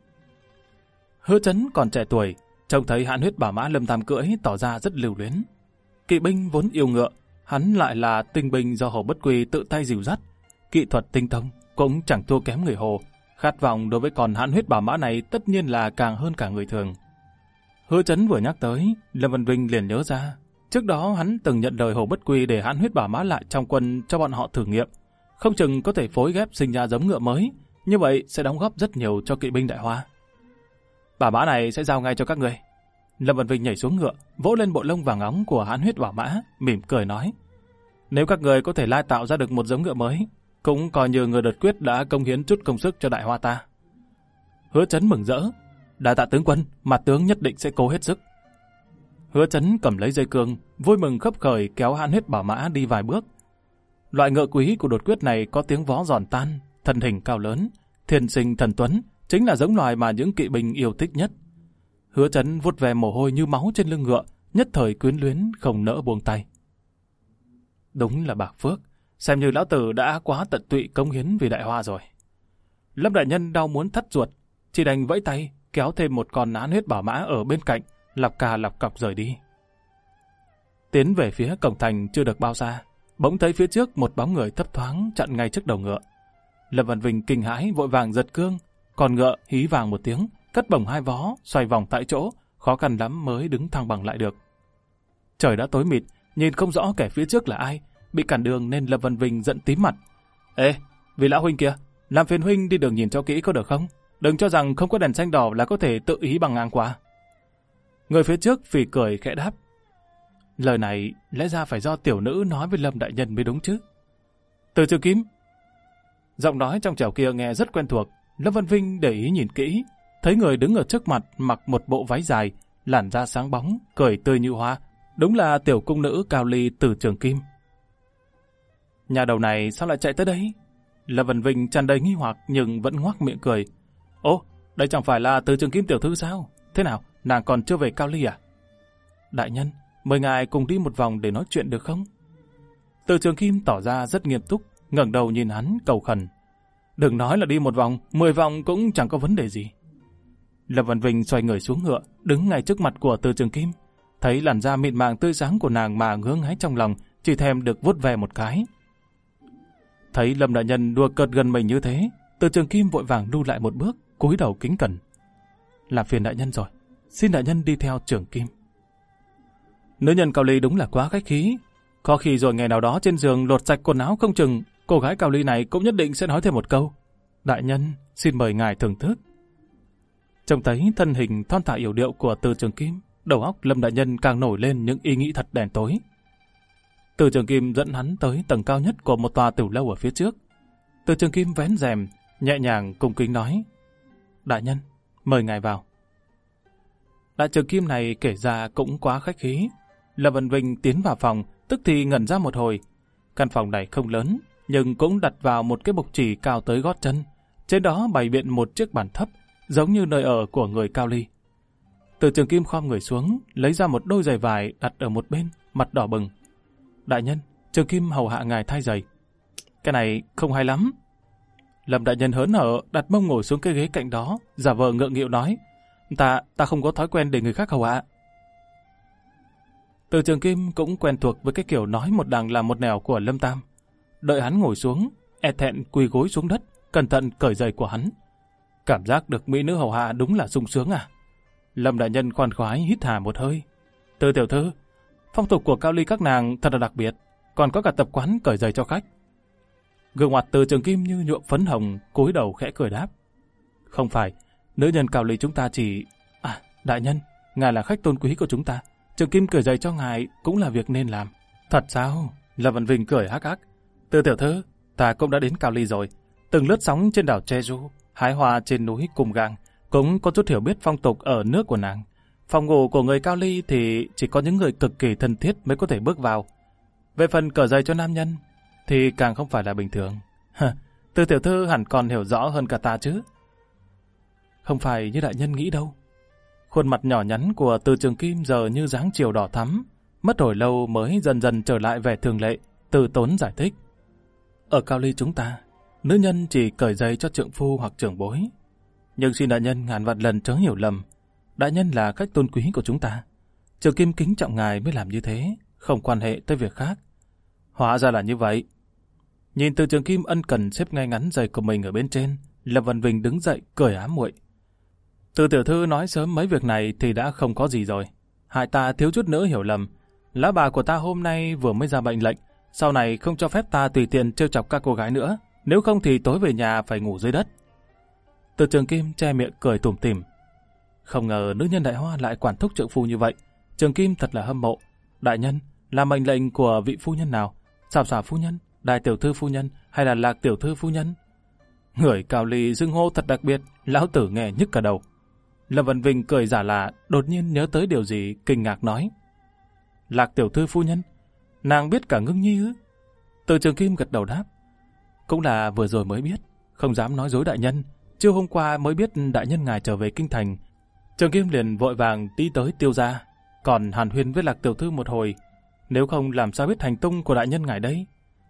Hứa Chấn còn trẻ tuổi, trông thấy Hán Huyết Bảo Mã Lâm Tam cưỡi tỏ ra rất lưu luyến. Kỵ binh vốn yêu ngựa, hắn lại là tinh binh do Hồ Bất Quy tự tay dìu dắt, kỹ thuật tinh thông cũng chẳng thua kém người Hồ. Khát vọng đối với con Hán Huyết Bảo Mã này tất nhiên là càng hơn cả người thường. Hứa Chấn vừa nhắc tới, Lâm Văn Vinh liền nhớ ra, trước đó hắn từng nhận lời Hồ Bất Quy để Hán Huyết Bảo Mã lại trong quân cho bọn họ thử nghiệm, không chừng có thể phối ghép sinh ra giống ngựa mới, như vậy sẽ đóng góp rất nhiều cho kỵ binh Đại Hoa. Bảo mã này sẽ giao ngay cho các người. Lâm Văn Vinh nhảy xuống ngựa, vỗ lên bộ lông vàng óng của Hán Huyết Bảo Mã, mỉm cười nói: Nếu các người có thể lai tạo ra được một giống ngựa mới, cũng coi như người đột quyết đã công hiến chút công sức cho Đại Hoa ta. Hứa Chấn mừng rỡ: Đa tạ tướng quân, mặt tướng nhất định sẽ cố hết sức. Hứa Chấn cầm lấy dây cương, vui mừng khấp khởi kéo Hán Huyết Bảo Mã đi vài bước. Loại ngựa quý của đột quyết này có tiếng vó giòn tan, thân hình cao lớn, thiên sinh thần tuấn, chính là giống loài mà những kỵ binh yêu thích nhất. Hứa Chấn vuốt về mồ hôi như máu trên lưng ngựa, nhất thời quyến luyến không nỡ buông tay. Đúng là bạc phước, xem như lão tử đã quá tận tụy cống hiến vì đại hoa rồi. Lâm đại nhân đau muốn thắt ruột, chỉ đành vẫy tay, kéo thêm một con nán huyết bảo mã ở bên cạnh, lọc cà lọc cọc rời đi. Tiến về phía cổng thành chưa được bao xa, bỗng thấy phía trước một bóng người thấp thoáng chặn ngay trước đầu ngựa. Lâm Văn Vinh kinh hãi vội vàng giật cương, còn ngựa hí vàng một tiếng, cất bổng hai vó, xoay vòng tại chỗ, khó khăn lắm mới đứng thăng bằng lại được. Trời đã tối mịt, nhìn không rõ kẻ phía trước là ai, bị cản đường nên Lâm Văn Vinh giận tím mặt. Ê, vị lão huynh kia, làm phiền huynh đi đường nhìn cho kỹ có được không? Đừng cho rằng không có đèn xanh đỏ là có thể tự ý bằng ngang qua. Người phía trước phì cười khẽ đáp. Lời này lẽ ra phải do tiểu nữ nói với Lâm đại nhân mới đúng chứ. Từ Trường Kim. Giọng nói trong trẻo kia nghe rất quen thuộc. Lâm Văn Vinh để ý nhìn kỹ, thấy người đứng ở trước mặt mặc một bộ váy dài, làn da sáng bóng, cười tươi như hoa. Đúng là tiểu cung nữ Cao Ly Từ Trường Kim. Nhà đầu này sao lại chạy tới đây? Lâm Văn Vinh tràn đầy nghi hoặc nhưng vẫn ngoác miệng cười. Ô, đây chẳng phải là Từ Trường Kim tiểu thư sao? Thế nào, nàng còn chưa về Cao Ly à? Đại nhân, mời ngài cùng đi một vòng để nói chuyện được không? Từ Trường Kim tỏ ra rất nghiêm túc, ngẩng đầu nhìn hắn cầu khẩn. Đừng nói là đi một vòng, 10 vòng cũng chẳng có vấn đề gì. Lâm Văn Vinh xoay người xuống ngựa, đứng ngay trước mặt của Từ Trường Kim. Thấy làn da mịn màng tươi sáng của nàng mà ngứa ngáy trong lòng, chỉ thèm được vuốt ve một cái. Thấy Lâm đại nhân đùa cợt gần mình như thế, Từ Trường Kim vội vàng lui lại một bước, cúi đầu kính cẩn. Làm phiền đại nhân rồi, xin đại nhân đi theo Trường Kim. Nữ nhân Cao Ly đúng là quá khách khí. Có khi rồi ngày nào đó trên giường lột sạch quần áo không chừng, cô gái Cao Ly này cũng nhất định sẽ nói thêm một câu. Đại nhân, xin mời ngài thưởng thức. Trông thấy thân hình thon thả yểu điệu của Từ Trường Kim, đầu óc Lâm đại nhân càng nổi lên những ý nghĩ thật đen tối. Từ Trường Kim dẫn hắn tới tầng cao nhất của một tòa tiểu lâu ở phía trước. Từ Trường Kim vén rèm, nhẹ nhàng cung kính nói. Đại nhân, mời ngài vào. Đại Trường Kim này kể ra cũng quá khách khí. Lâm Văn Vinh tiến vào phòng, tức thì ngẩn ra một hồi. Căn phòng này không lớn, nhưng cũng đặt vào một cái bục chỉ cao tới gót chân. Trên đó bày biện một chiếc bàn thấp, giống như nơi ở của người Cao Ly. Từ Trường Kim khom người xuống, lấy ra một đôi giày vải đặt ở một bên, mặt đỏ bừng. Đại nhân, Trường Kim hầu hạ ngài thay giày. Cái này không hay lắm. Lâm đại nhân hớn hở đặt mông ngồi xuống cái ghế cạnh đó, giả vờ ngượng nghịu nói. Ta không có thói quen để người khác hầu hạ. Từ Trường Kim cũng quen thuộc với cái kiểu nói một đằng làm một nẻo của Lâm Tam. Đợi hắn ngồi xuống, e thẹn quỳ gối xuống đất, cẩn thận cởi giày của hắn. Cảm giác được mỹ nữ hầu hạ đúng là sung sướng à. Lâm đại nhân khoan khoái hít hà một hơi. Từ tiểu thư, phong tục của Cao Ly các nàng thật là đặc biệt, còn có cả tập quán cởi giày cho khách. Gương mặt Từ Trường Kim như nhuộm phấn hồng, cúi đầu khẽ cười đáp. Không phải, nữ nhân Cao Ly chúng ta chỉ... đại nhân, ngài là khách tôn quý của chúng ta. Trường Kim cởi giày cho ngài cũng là việc nên làm. Thật sao? Lâm Văn Vinh cười hắc hắc. Từ tiểu thư, ta cũng đã đến Cao Ly rồi. Từng lướt sóng trên đảo Jeju, hái hoa trên núi Cùng Gang, cũng có chút hiểu biết phong tục ở nước của nàng. Phòng ngủ của người Cao Ly thì chỉ có những người cực kỳ thân thiết mới có thể bước vào. Về phần cởi giày cho nam nhân thì càng không phải là bình thường. Từ tiểu thư hẳn còn hiểu rõ hơn cả ta chứ. Không phải như đại nhân nghĩ đâu. Khuôn mặt nhỏ nhắn của Từ Trường Kim giờ như dáng chiều đỏ thắm, mất hồi lâu mới dần dần trở lại vẻ thường lệ, từ tốn giải thích. Ở Cao Ly chúng ta, nữ nhân chỉ cởi giày cho trượng phu hoặc trưởng bối. Nhưng xin đại nhân ngàn vạn lần chớ hiểu lầm, đại nhân là khách tôn quý của chúng ta. Trường Kim kính trọng ngài mới làm như thế, không quan hệ tới việc khác. Hóa ra là như vậy. Nhìn Từ Trường Kim ân cần xếp ngay ngắn giày của mình ở bên trên, Lâm Văn Vinh đứng dậy cười ám muội. Từ tiểu thư nói sớm mấy việc này thì đã không có gì rồi. Hại ta thiếu chút nữa hiểu lầm. Lão bà của ta hôm nay vừa mới ra bệnh lệnh, sau này không cho phép ta tùy tiện trêu chọc các cô gái nữa, nếu không thì tối về nhà phải ngủ dưới đất. Từ Trường Kim che miệng cười tủm tỉm. Không ngờ nữ nhân Đại Hoa lại quản thúc trượng phu như vậy. Trường Kim thật là hâm mộ. Đại nhân, là mệnh lệnh của vị phu nhân nào? Xảo xảo phu nhân, Đại tiểu thư phu nhân hay là Lạc tiểu thư phu nhân? Người Cao Ly xưng hô thật đặc biệt, lão tử nghe nhức cả đầu. Lâm Văn Vinh cười giả lạ, đột nhiên nhớ tới điều gì, kinh ngạc nói. Lạc tiểu thư phu nhân, nàng biết cả Ngưng Nhi ư? Từ Trường Kim gật đầu đáp. Cũng là vừa rồi mới biết, không dám nói dối đại nhân. Trưa hôm qua mới biết đại nhân ngài trở về kinh thành. Trường Kim liền vội vàng đi tới Tiêu gia, còn hàn huyên với Lạc tiểu thư một hồi. Nếu không làm sao biết hành tung của đại nhân ngài đây?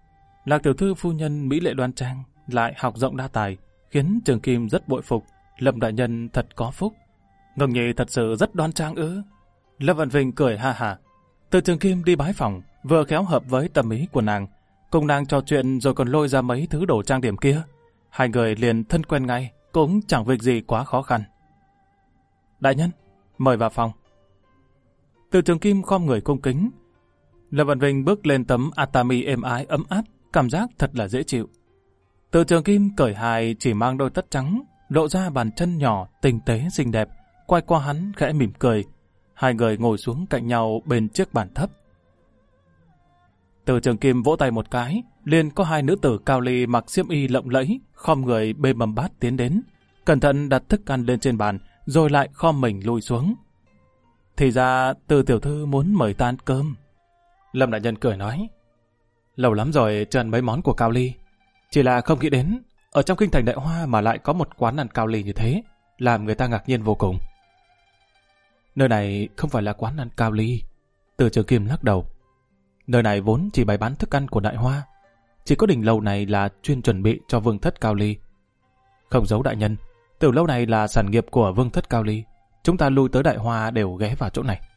Lạc tiểu thư phu nhân mỹ lệ đoan trang, lại học rộng đa tài, khiến Trường Kim rất bội phục. Lâm đại nhân thật có phúc. Ngưng Nhi thật sự rất đoan trang ư? Lâm Vạn Vinh cười ha hả. Từ Trường Kim đi bái phòng, vừa khéo hợp với tâm ý của nàng, cùng nàng trò chuyện rồi còn lôi ra mấy thứ đồ trang điểm kia. Hai người liền thân quen ngay, cũng chẳng việc gì quá khó khăn. Đại nhân, mời vào phòng. Từ Trường Kim khom người cung kính. Lâm Vạn Vinh bước lên tấm atami êm ái ấm áp, cảm giác thật là dễ chịu. Từ Trường Kim cởi hài chỉ mang đôi tất trắng, lộ ra bàn chân nhỏ tinh tế xinh đẹp, quay qua hắn khẽ mỉm cười. Hai người ngồi xuống cạnh nhau bên chiếc bàn thấp. Từ Trường Kim vỗ tay một cái, liền có hai nữ tử cao ly mặc xiêm y lộng lẫy, khom người bê mâm bát tiến đến, cẩn thận đặt thức ăn lên trên bàn, rồi lại khom mình lùi xuống. Thì ra Từ tiểu thư muốn mời ta ăn cơm. Lâm đại nhân cười nói, lâu lắm rồi chưa ăn mấy món của cao ly, chỉ là không nghĩ đến ở trong kinh thành Đại Hoa mà lại có một quán ăn cao ly như thế, làm người ta ngạc nhiên vô cùng. Nơi này không phải là quán ăn cao ly. Từ Trường Kim lắc đầu. Nơi này vốn chỉ bày bán thức ăn của Đại Hoa, chỉ có đình lầu này là chuyên chuẩn bị cho vương thất cao ly. Không giấu đại nhân, tiểu lâu này là sản nghiệp của vương thất cao ly, chúng ta lui tới Đại Hoa đều ghé vào chỗ này.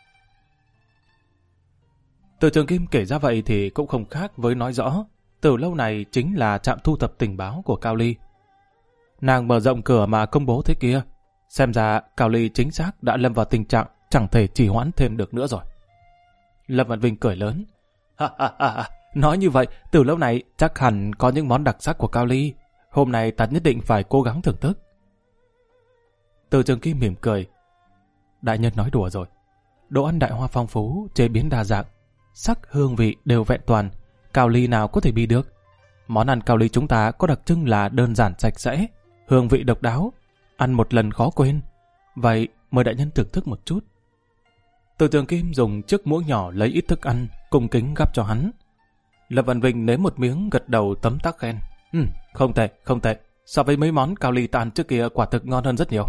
Từ Trường Kim kể ra vậy thì cũng không khác với nói rõ tiểu lâu này chính là trạm thu thập tình báo của Cao Ly. Nàng mở rộng cửa mà công bố thế kia, xem ra Cao Ly chính xác đã lâm vào tình trạng chẳng thể trì hoãn thêm được nữa rồi. Lâm Vạn Vinh cười lớn. Nói như vậy, tiểu lâu này chắc hẳn có những món đặc sắc của Cao Ly. Hôm nay ta nhất định phải cố gắng thưởng thức. Từ Trường Kim mỉm cười. Đại nhân nói đùa rồi. Đồ ăn Đại Hoa phong phú, chế biến đa dạng, sắc hương vị đều vẹn toàn, Cao Ly nào có thể bị được. Món ăn Cao Ly chúng ta có đặc trưng là đơn giản sạch sẽ, hương vị độc đáo, ăn một lần khó quên. Vậy mời đại nhân thưởng thức một chút. Từ Trường Kim dùng chiếc muỗng nhỏ lấy ít thức ăn, cung kính gắp cho hắn. Lâm Vạn Vinh nếm một miếng gật đầu tấm tắc khen. Không tệ, không tệ. So với mấy món Cao Ly ta ăn trước kia quả thực ngon hơn rất nhiều.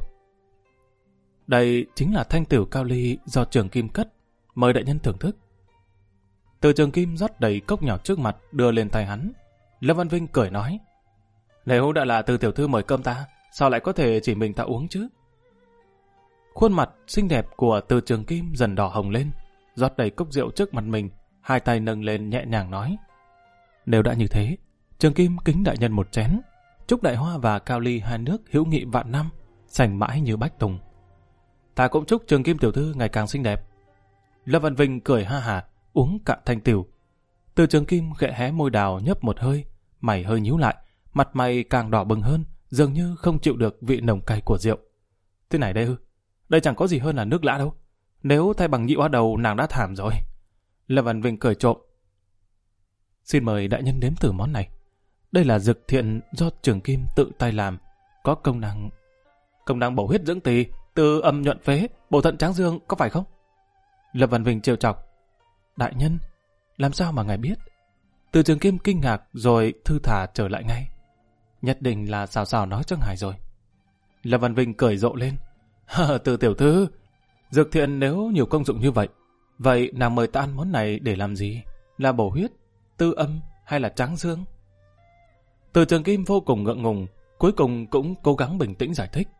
Đây chính là thanh tửu Cao Ly do Trường Kim cất. Mời đại nhân thưởng thức. Từ Trường Kim rót đầy cốc nhỏ trước mặt đưa lên tay hắn. Lâm Vạn Vinh cười nói, nếu đã là Từ tiểu thư mời cơm ta, sao lại có thể chỉ mình ta uống chứ? Khuôn mặt xinh đẹp của Từ Trường Kim dần đỏ hồng lên, rót đầy cốc rượu trước mặt mình, hai tay nâng lên nhẹ nhàng nói, nếu đã như thế, Trường Kim kính đại nhân một chén, chúc Đại Hoa và Cao Ly hai nước hữu nghị vạn năm, sành mãi như bách tùng. Ta cũng chúc Trường Kim tiểu thư ngày càng xinh đẹp. Lâm Vạn Vinh cười ha hả, uống cạn thanh tiểu. Từ Trường Kim khẽ hé môi đào nhấp một hơi, mày hơi nhíu lại, mặt mày càng đỏ bừng hơn, dường như không chịu được vị nồng cay của rượu. Thế này đây ư? Đây chẳng có gì hơn là nước lã đâu. Nếu thay bằng nhị oa đầu nàng đã thảm rồi. Lâm Vạn Vinh cười trộm. Xin mời đại nhân nếm thử món này. Đây là dược thiện do Trường Kim tự tay làm, có công năng bổ huyết dưỡng tỳ, từ âm nhuận phế, bổ thận tráng dương, có phải không? Lâm Vạn Vinh trêu chọc. Đại nhân, làm sao mà ngài biết? Từ Trường Kim kinh ngạc rồi thư thả trở lại ngay. Nhất định là xào xào nói cho ngài rồi. Lâm Vạn Vinh cười rộ lên. Từ tiểu thư, dược thiện nếu nhiều công dụng như vậy, vậy nàng mời ta ăn món này để làm gì? Là bổ huyết, tư âm hay là tráng dương? Từ Trường Kim vô cùng ngượng ngùng, cuối cùng cũng cố gắng bình tĩnh giải thích.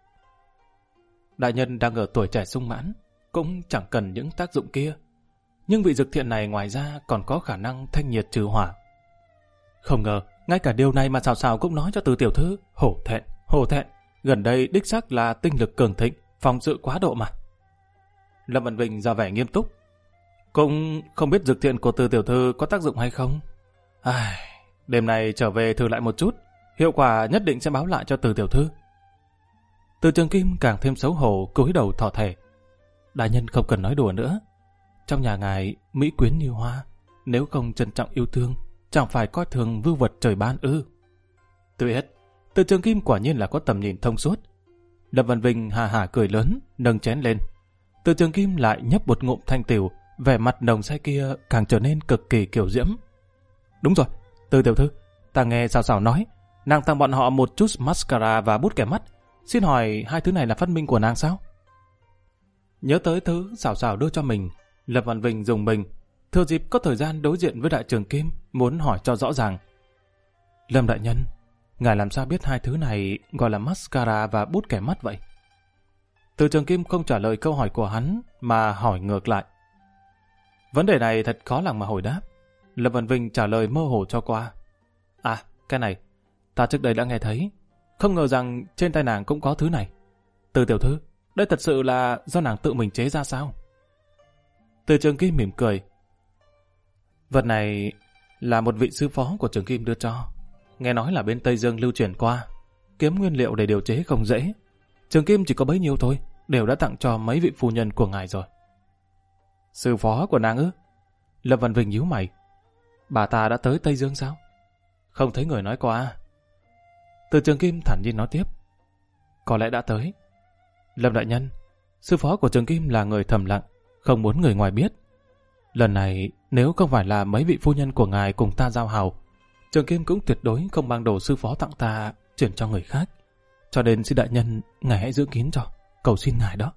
Đại nhân đang ở tuổi trẻ sung mãn, cũng chẳng cần những tác dụng kia. Nhưng vị dược thiện này ngoài ra còn có khả năng thanh nhiệt trừ hỏa. Không ngờ, ngay cả điều này mà xào xào cũng nói cho Từ tiểu thư. Hổ thẹn, gần đây đích xác là tinh lực cường thịnh, phòng sự quá độ mà. Lâm Vạn Vinh ra vẻ nghiêm túc. Cũng không biết dược thiện của Từ tiểu thư có tác dụng hay không. Đêm nay trở về thử lại một chút, hiệu quả nhất định sẽ báo lại cho Từ tiểu thư. Từ Trường Kim càng thêm xấu hổ, cúi đầu thỏ thẻ. Đại nhân không cần nói đùa nữa. Trong nhà ngài mỹ quyến như hoa, nếu không trân trọng yêu thương, chẳng phải coi thường vưu vật trời ban ư? Tuyệt, Từ Trường Kim quả nhiên là có tầm nhìn thông suốt. Lâm Vạn Vinh hà hà cười lớn, nâng chén lên. Từ Trường Kim lại nhấp một ngụm thanh tiểu, vẻ mặt nồng say kia càng trở nên cực kỳ kiều diễm. Đúng rồi, Từ tiểu thư, ta nghe xào xào nói, nàng tặng bọn họ một chút mascara và bút kẻ mắt. Xin hỏi hai thứ này là phát minh của nàng sao? Nhớ tới thứ xào xào đưa cho mình, Lâm Vạn Vinh dùng mình, thừa dịp có thời gian đối diện với Đại Trường Kim, muốn hỏi cho rõ ràng. Lâm đại nhân, ngài làm sao biết hai thứ này gọi là mascara và bút kẻ mắt vậy? Từ Trường Kim không trả lời câu hỏi của hắn mà hỏi ngược lại. Vấn đề này thật khó lòng mà hồi đáp. Lâm Văn Vinh trả lời mơ hồ cho qua. À, cái này, ta trước đây đã nghe thấy. Không ngờ rằng trên tay nàng cũng có thứ này. Từ tiểu thư, đây thật sự là do nàng tự mình chế ra sao? Từ Trường Kim mỉm cười. Vật này là một vị sư phó của Trường Kim đưa cho. Nghe nói là bên Tây Dương lưu truyền qua. Kiếm nguyên liệu để điều chế không dễ. Trường Kim chỉ có bấy nhiêu thôi, đều đã tặng cho mấy vị phu nhân của ngài rồi. Sư phó của nàng ư? Lâm Văn Vinh nhíu mày. Bà ta đã tới Tây Dương sao? Không thấy người nói qua. Từ Trường Kim thản nhiên nói tiếp. Có lẽ đã tới. Lâm đại nhân, sư phó của Trường Kim là người thầm lặng, không muốn người ngoài biết. Lần này, nếu không phải là mấy vị phu nhân của ngài cùng ta giao hảo, Trường Kim cũng tuyệt đối không mang đồ sư phó tặng ta chuyển cho người khác. Cho nên xin đại nhân, ngài hãy giữ kín cho, cầu xin ngài đó.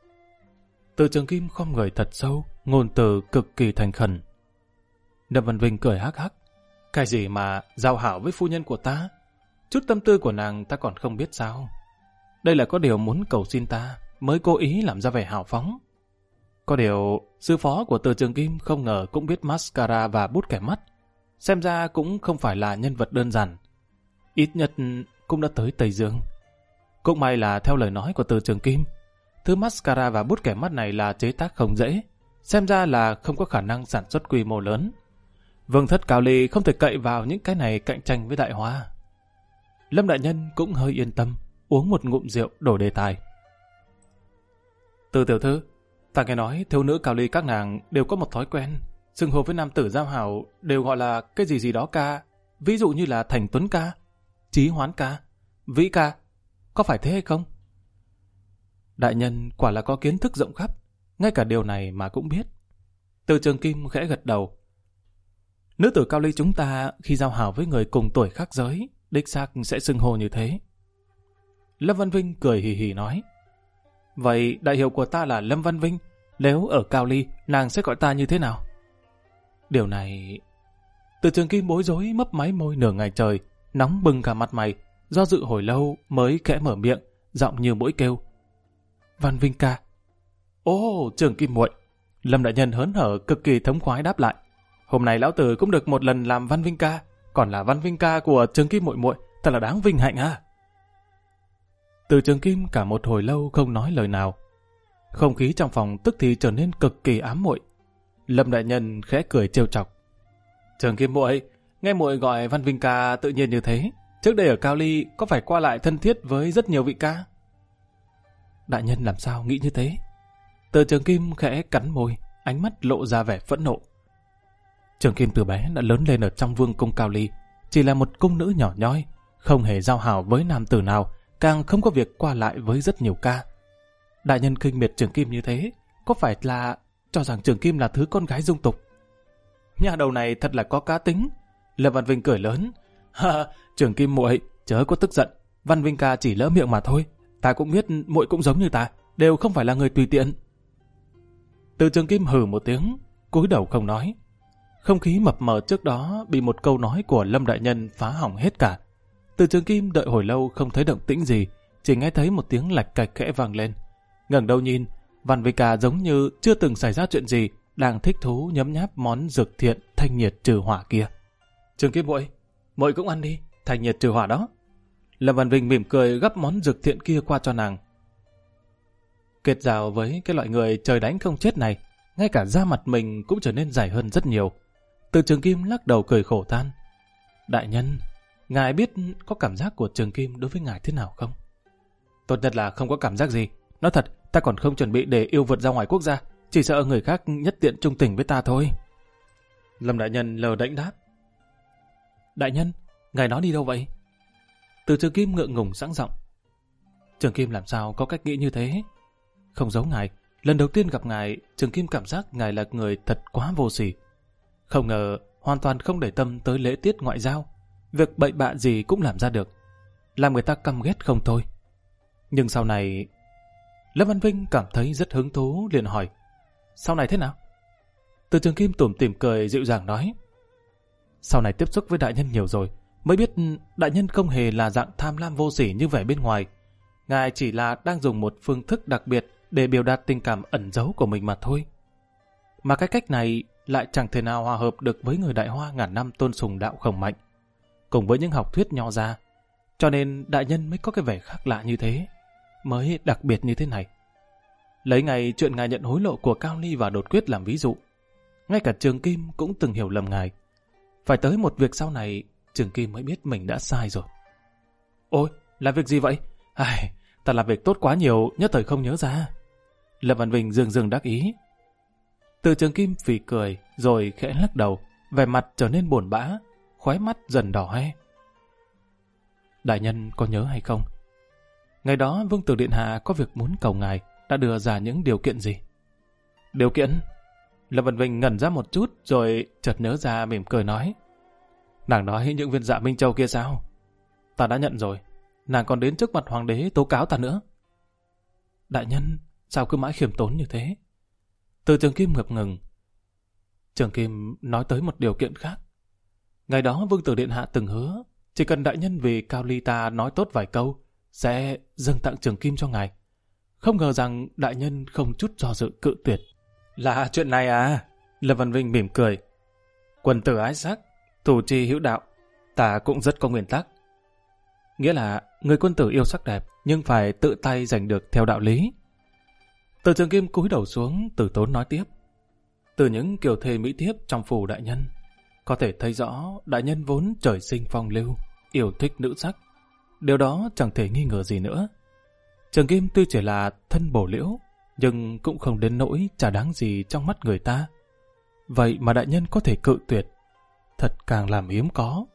Từ Trường Kim khom người thật sâu, ngôn từ cực kỳ thành khẩn. Lâm Văn Vinh cười hắc hắc. Cái gì mà giao hảo với phu nhân của ta? Chút tâm tư của nàng ta còn không biết sao? Đây là có điều muốn cầu xin ta, mới cố ý làm ra vẻ hào phóng. Có điều, sư phó của Từ Trường Kim không ngờ cũng biết mascara và bút kẻ mắt. Xem ra cũng không phải là nhân vật đơn giản. Ít nhất cũng đã tới Tây Dương. Cũng may là theo lời nói của Từ Trường Kim, thứ mascara và bút kẻ mắt này là chế tác không dễ. Xem ra là không có khả năng sản xuất quy mô lớn. Vương thất Cao Ly không thể cậy vào những cái này cạnh tranh với Đại Hoa. Lâm đại nhân cũng hơi yên tâm, uống một ngụm rượu đổi đề tài. Từ tiểu thư, ta nghe nói thiếu nữ Cao Ly các nàng đều có một thói quen, xưng hô với nam tử giao hảo đều gọi là cái gì gì đó ca, ví dụ như là Thành Tuấn ca, Chí Hoán ca, Vĩ ca, có phải thế hay không? Đại nhân quả là có kiến thức rộng khắp, ngay cả điều này mà cũng biết. Từ Trường Kim khẽ gật đầu. Nữ tử Cao Ly chúng ta khi giao hảo với người cùng tuổi khác giới, đích xác sẽ xưng hô như thế. Lâm Văn Vinh cười hì hì nói. Vậy đại hiệu của ta là Lâm Văn Vinh, nếu ở Cao Ly nàng sẽ gọi ta như thế nào? Điều này... Từ Trường Kim bối rối mấp máy môi nửa ngày trời, nóng bừng cả mặt mày, do dự hồi lâu mới khẽ mở miệng, giọng như mũi kêu. Văn Vinh ca. Ô, Trường Kim muội. Lâm đại nhân hớn hở cực kỳ thống khoái đáp lại. Hôm nay lão tử cũng được một lần làm Văn Vinh ca, còn là Văn Vinh ca của Trường Kim muội muội, thật là đáng vinh hạnh ha. Từ Trường Kim cả một hồi lâu không nói lời nào. Không khí trong phòng tức thì trở nên cực kỳ ám muội. Lâm đại nhân khẽ cười trêu chọc. Trường Kim muội, nghe muội gọi Văn Vinh ca tự nhiên như thế, trước đây ở Cao Ly có phải qua lại thân thiết với rất nhiều vị ca? Đại nhân làm sao nghĩ như thế? Từ Trường Kim khẽ cắn môi, ánh mắt lộ ra vẻ phẫn nộ. Trường Kim từ bé đã lớn lên ở trong vương cung Cao Ly, chỉ là một cung nữ nhỏ nhoi, không hề giao hảo với nam tử nào, càng không có việc qua lại với rất nhiều ca. Đại nhân khinh miệt Trường Kim như thế, có phải là cho rằng Trường Kim là thứ con gái dung tục? Nhà đầu này thật là có cá tính. Lâm Văn Vinh cười lớn. Ha, Trường Kim muội chớ có tức giận, Văn Vinh ca chỉ lỡ miệng mà thôi. Ta cũng biết muội cũng giống như ta, đều không phải là người tùy tiện. Từ Trường Kim hừ một tiếng, cúi đầu không nói. Không khí mập mờ trước đó bị một câu nói của Lâm đại nhân phá hỏng hết cả. Từ Trường Kim đợi hồi lâu không thấy động tĩnh gì, chỉ nghe thấy một tiếng lạch cạch khẽ vang lên. Ngẩng đầu nhìn, Văn Vinh ca giống như chưa từng xảy ra chuyện gì, đang thích thú nhấm nháp món dược thiện thanh nhiệt trừ hỏa kia. Trường Kim muội cũng ăn đi, thanh nhiệt trừ hỏa đó. Lâm Văn Vinh mỉm cười gắp món dược thiện kia qua cho nàng. Kết giao với cái loại người trời đánh không chết này, ngay cả da mặt mình cũng trở nên dày hơn rất nhiều. Từ Trường Kim lắc đầu cười khổ than. Đại nhân, ngài biết có cảm giác của Trường Kim đối với ngài thế nào không? Tốt nhất là không có cảm giác gì. Nói thật, ta còn không chuẩn bị để yêu vượt ra ngoài quốc gia, chỉ sợ người khác nhất tiện trung tình với ta thôi. Lâm đại nhân lờ đễnh đáp. Đại nhân, ngài nói đi đâu vậy? Từ Trường Kim ngượng ngùng sẵn giọng. Trường Kim làm sao có cách nghĩ như thế? Không giấu ngài, lần đầu tiên gặp ngài, Trường Kim cảm giác ngài là người thật quá vô sỉ. Không ngờ, hoàn toàn không để tâm tới lễ tiết ngoại giao. Việc bậy bạ gì cũng làm ra được, làm người ta căm ghét không thôi. Nhưng sau này... Lâm Văn Vinh cảm thấy rất hứng thú, liền hỏi. Sau này thế nào? Từ Trường Kim tủm tỉm cười dịu dàng nói. Sau này tiếp xúc với đại nhân nhiều rồi, mới biết đại nhân không hề là dạng tham lam vô sỉ như vẻ bên ngoài. Ngài chỉ là đang dùng một phương thức đặc biệt để biểu đạt tình cảm ẩn giấu của mình mà thôi. Mà cái cách này lại chẳng thể nào hòa hợp được với người Đại Hoa ngàn năm tôn sùng đạo khổng mạnh, cùng với những học thuyết nho ra. Cho nên đại nhân mới có cái vẻ khác lạ như thế, mới đặc biệt như thế này. Lấy ngày chuyện ngài nhận hối lộ của Cao Ly và Đột Quyết làm ví dụ, ngay cả Trường Kim cũng từng hiểu lầm ngài. Phải tới một việc sau này, Trường Kim mới biết mình đã sai rồi. Ôi, là việc gì vậy? Ta làm việc tốt quá nhiều, nhất thời không nhớ ra. Lâm Văn Vinh dường đắc ý. Từ Trường Kim phì cười, rồi khẽ lắc đầu, vẻ mặt trở nên buồn bã, khóe mắt dần đỏ hoe. Đại nhân có nhớ hay không? Ngày đó Vương Tử Điện Hạ có việc muốn cầu ngài, đã đưa ra những điều kiện gì? Điều kiện? Lâm Văn Vinh ngẩn ra một chút, rồi chợt nhớ ra mỉm cười nói. Nàng nói những viên dạ Minh Châu kia sao? Ta đã nhận rồi, nàng còn đến trước mặt hoàng đế tố cáo ta nữa. Đại nhân, sao cứ mãi khiêm tốn như thế? Từ Trường Kim ngập ngừng. Trường Kim nói tới một điều kiện khác. Ngày đó Vương Tử Điện Hạ từng hứa, chỉ cần đại nhân vì Cao Ly ta nói tốt vài câu, sẽ dâng tặng Trường Kim cho ngài. Không ngờ rằng đại nhân không chút do dự cự tuyệt. Là chuyện này à? Lâm Văn Vinh mỉm cười. Quân tử ái sắc, thủ trì hữu đạo, ta cũng rất có nguyên tắc. Nghĩa là người quân tử yêu sắc đẹp, nhưng phải tự tay giành được theo đạo lý. Từ Trường Kim cúi đầu xuống, từ tốn nói tiếp. Từ những kiều thề mỹ thiếp trong phủ đại nhân, có thể thấy rõ đại nhân vốn trời sinh phong lưu, yêu thích nữ sắc. Điều đó chẳng thể nghi ngờ gì nữa. Trường Kim tuy chỉ là thân bổ liễu, nhưng cũng không đến nỗi chả đáng gì trong mắt người ta. Vậy mà đại nhân có thể cự tuyệt, thật càng làm hiếm có.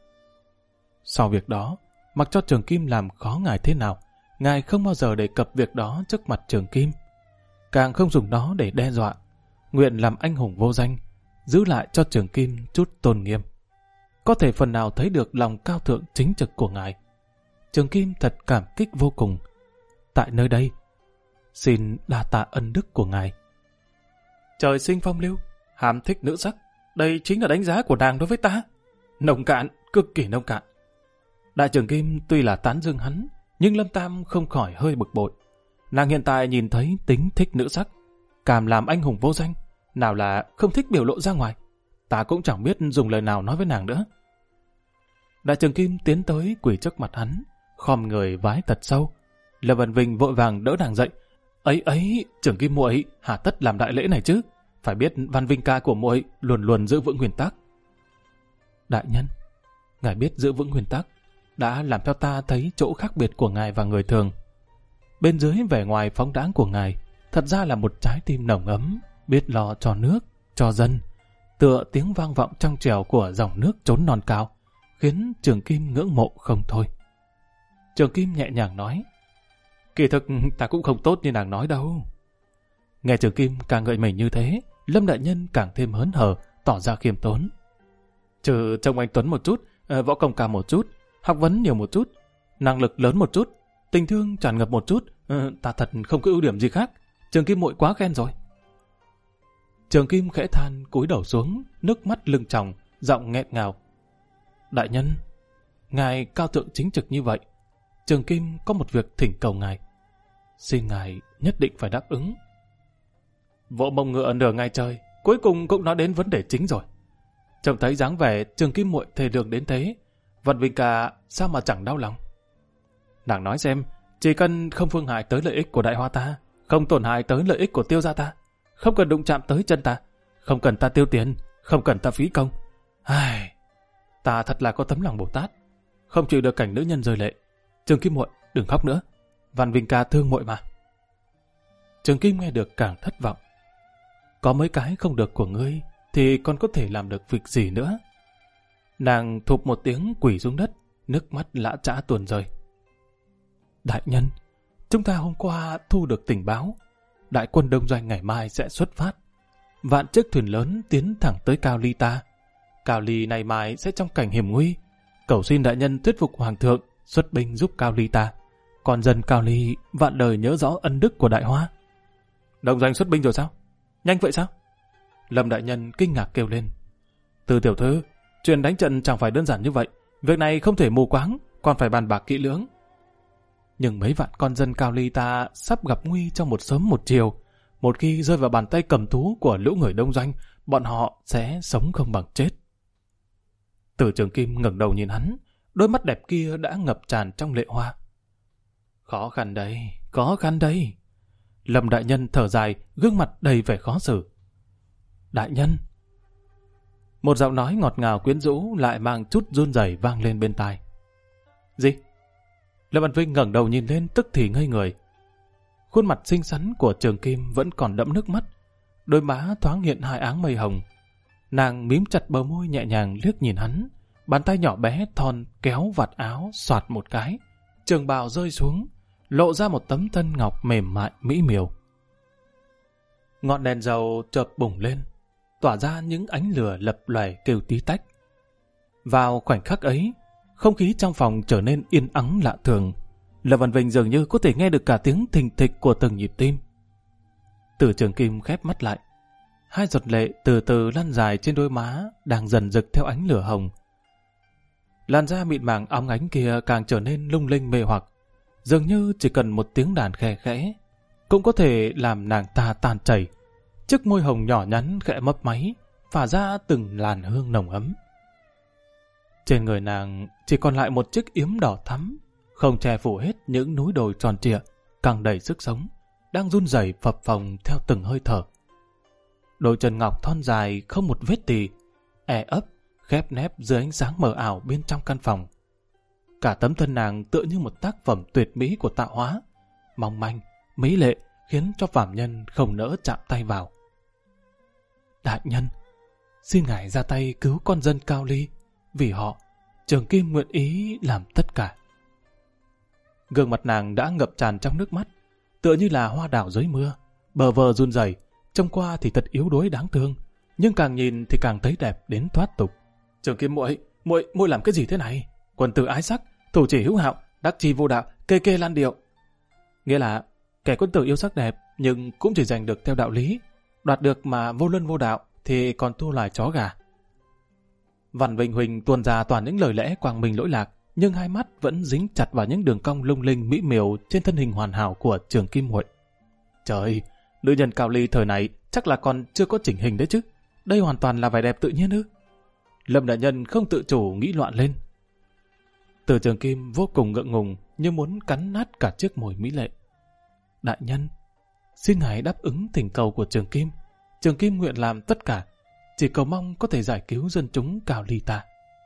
Sau việc đó, mặc cho Trường Kim làm khó ngài thế nào, ngài không bao giờ đề cập việc đó trước mặt Trường Kim. Càng không dùng nó để đe dọa, nguyện làm anh hùng vô danh, giữ lại cho Trường Kim chút tôn nghiêm. Có thể phần nào thấy được lòng cao thượng chính trực của ngài. Trường Kim thật cảm kích vô cùng. Tại nơi đây, xin đa tạ ân đức của ngài. Trời sinh phong lưu, hàm thích nữ sắc, đây chính là đánh giá của nàng đối với ta. Nông cạn, cực kỳ nông cạn. Đại Trường Kim tuy là tán dương hắn, nhưng Lâm Tam không khỏi hơi bực bội. Nàng hiện tại nhìn thấy tính thích nữ sắc, cảm làm anh hùng vô danh, nào là không thích biểu lộ ra ngoài. Ta cũng chẳng biết dùng lời nào nói với nàng nữa. Đại Trường Kim tiến tới quỳ trước mặt hắn, khom người vái thật sâu. Lâm Văn Vinh vội vàng đỡ nàng dậy. Ấy, Trường Kim muội hà tất làm đại lễ này chứ? Phải biết Văn Vinh ca của muội luôn luôn giữ vững nguyên tắc. Đại nhân, ngài biết giữ vững nguyên tắc đã làm cho ta thấy chỗ khác biệt của ngài và người thường. Bên dưới vẻ ngoài phóng đãng của ngài thật ra là một trái tim nồng ấm, biết lo cho nước, cho dân, tựa tiếng vang vọng trong trèo của dòng nước trốn non cao, khiến Trường Kim ngưỡng mộ không thôi. Trường Kim nhẹ nhàng nói, kỳ thực ta cũng không tốt như nàng nói đâu. Nghe Trường Kim càng ngợi mình như thế, Lâm đại nhân càng thêm hớn hở, tỏ ra khiêm tốn. Trừ trông anh tuấn một chút, võ công cao một chút, học vấn nhiều một chút, năng lực lớn một chút, tình thương tràn ngập một chút, ta thật không có ưu điểm gì khác. Trường Kim muội quá khen rồi. Trường Kim khẽ than cúi đầu xuống, nước mắt lưng tròng, giọng nghẹn ngào. Đại nhân, ngài cao thượng chính trực như vậy, Trường Kim có một việc thỉnh cầu ngài. Xin ngài nhất định phải đáp ứng. Vỗ mông ngựa nửa ngày trời, cuối cùng cũng nói đến vấn đề chính rồi. Trông thấy dáng vẻ Trường Kim muội thề đường đến thế, Văn Vinh ca sao mà chẳng đau lòng. Nàng nói xem, chỉ cần không phương hại tới lợi ích của Đại Hoa ta, không tổn hại tới lợi ích của Tiêu gia ta, không cần đụng chạm tới chân ta, không cần ta tiêu tiền, không cần ta phí công. Ta thật là có tấm lòng Bồ Tát, không chịu được cảnh nữ nhân rơi lệ. Trường Kim muội đừng khóc nữa, Văn Vinh ca thương muội mà. Trường Kim nghe được càng thất vọng. Có mấy cái không được của ngươi thì còn có thể làm được việc gì nữa? Nàng thụp một tiếng quỳ xuống đất, nước mắt lã chã tuôn rơi. Đại nhân, chúng ta hôm qua thu được tình báo, đại quân đông doanh ngày mai sẽ xuất phát. Vạn chiếc thuyền lớn tiến thẳng tới Cao Ly ta. Cao Ly này mai sẽ trong cảnh hiểm nguy. Cầu xin đại nhân thuyết phục hoàng thượng xuất binh giúp Cao Ly ta. Còn dân Cao Ly vạn đời nhớ rõ ân đức của Đại Hoa. Đông doanh xuất binh rồi sao? Nhanh vậy sao? Lâm đại nhân kinh ngạc kêu lên. Từ tiểu thư, chuyện đánh trận chẳng phải đơn giản như vậy. Việc này không thể mù quáng, còn phải bàn bạc kỹ lưỡng. Nhưng mấy vạn con dân Cao Ly ta sắp gặp nguy trong một sớm một chiều. Một khi rơi vào bàn tay cầm thú của lũ người đông doanh, bọn họ sẽ sống không bằng chết. Từ Trường Kim ngẩng đầu nhìn hắn, đôi mắt đẹp kia đã ngập tràn trong lệ hoa. Khó khăn đây, khó khăn đây. Lâm đại nhân thở dài, gương mặt đầy vẻ khó xử. Đại nhân. Một giọng nói ngọt ngào quyến rũ lại mang chút run rẩy vang lên bên tai. Gì? Lâm Văn Vinh ngẩng đầu nhìn lên tức thì ngây người. Khuôn mặt xinh xắn của Trường Kim vẫn còn đẫm nước mắt, đôi má thoáng hiện hai áng mây hồng. Nàng mím chặt bờ môi nhẹ nhàng liếc nhìn hắn, bàn tay nhỏ bé thon kéo vạt áo xoạt một cái, trường bào rơi xuống, lộ ra một tấm thân ngọc mềm mại mỹ miều. Ngọn đèn dầu chợp bùng lên, tỏa ra những ánh lửa lập lòe kêu tí tách. Vào khoảnh khắc ấy, không khí trong phòng trở nên yên ắng lạ thường. Lâm Văn Vinh dường như có thể nghe được cả tiếng thình thịch của từng nhịp tim. Từ Trường Kim khép mắt lại, hai giọt lệ từ từ lăn dài trên đôi má đang dần rực theo ánh lửa hồng. Làn da mịn màng óng ánh kia càng trở nên lung linh mê hoặc, dường như chỉ cần một tiếng đàn khe khẽ cũng có thể làm nàng ta tan chảy. Chiếc môi hồng nhỏ nhắn khẽ mấp máy, phả ra từng làn hương nồng ấm. Trên người nàng chỉ còn lại một chiếc yếm đỏ thắm, không che phủ hết những núi đồi tròn trịa, càng đầy sức sống, đang run rẩy phập phồng theo từng hơi thở. Đôi chân ngọc thon dài không một vết tì, ấp, khép nép dưới ánh sáng mờ ảo bên trong căn phòng. Cả tấm thân nàng tựa như một tác phẩm tuyệt mỹ của tạo hóa, mong manh, mỹ lệ, khiến cho phàm nhân không nỡ chạm tay vào. Đại nhân, xin ngài ra tay cứu con dân Cao Ly, vì họ, Trường Kim nguyện ý làm tất cả. Gương mặt nàng đã ngập tràn trong nước mắt, tựa như là hoa đào dưới mưa, bờ vờ run rẩy, trông qua thì thật yếu đuối đáng thương, nhưng càng nhìn thì càng thấy đẹp đến thoát tục. Trường Kim muội làm cái gì thế này? Quân tử ái sắc, thủ chỉ hữu hạo, đắc chi vô đạo, kê kê lan điệu. Nghĩa là kẻ quân tử yêu sắc đẹp nhưng cũng chỉ giành được theo đạo lý, đoạt được mà vô luân vô đạo thì còn thua loài chó gà. Văn Vinh Huỳnh tuôn ra toàn những lời lẽ quang minh lỗi lạc, nhưng hai mắt vẫn dính chặt vào những đường cong lung linh mỹ miều trên thân hình hoàn hảo của Trường Kim muội. Trời, nữ nhân Cao Ly thời này chắc là còn chưa có chỉnh hình đấy chứ. Đây hoàn toàn là vẻ đẹp tự nhiên ư? Lâm đại nhân không tự chủ nghĩ loạn lên. Từ Trường Kim vô cùng ngượng ngùng như muốn cắn nát cả chiếc môi mỹ lệ. Đại nhân, xin ngài đáp ứng thỉnh cầu của Trường Kim. Trường Kim nguyện làm tất cả, chỉ cầu mong có thể giải cứu dân chúng Cao Ly ta.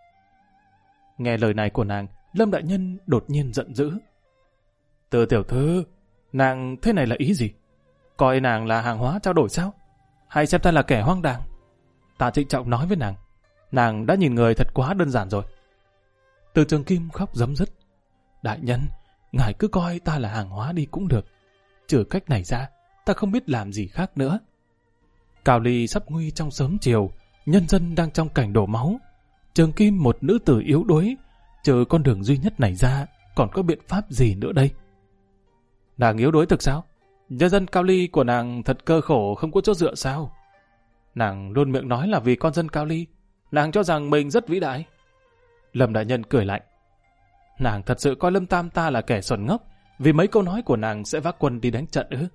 Nghe lời này của nàng, Lâm đại nhân đột nhiên giận dữ. Từ tiểu thư, nàng thế này là ý gì? Coi nàng là hàng hóa trao đổi sao? Hay xem ta là kẻ hoang đàng? Ta trịnh trọng nói với nàng đã nhìn người thật quá đơn giản rồi. Từ Trường Kim khóc rấm rứt. Đại nhân, ngài cứ coi ta là hàng hóa đi cũng được. Trừ cách này ra, ta không biết làm gì khác nữa. Cao Ly sắp nguy trong sớm chiều, nhân dân đang trong cảnh đổ máu. Trường Kim một nữ tử yếu đuối, trừ con đường duy nhất này ra, còn có biện pháp gì nữa đây? Nàng yếu đuối thực sao? Nhân dân Cao Ly của nàng thật cơ khổ không có chỗ dựa sao? Nàng luôn miệng nói là vì con dân Cao Ly, nàng cho rằng mình rất vĩ đại. Lâm đại nhân cười lạnh. Nàng thật sự coi Lâm Tam ta là kẻ xuẩn ngốc, vì mấy câu nói của nàng sẽ vác quân đi đánh trận ư?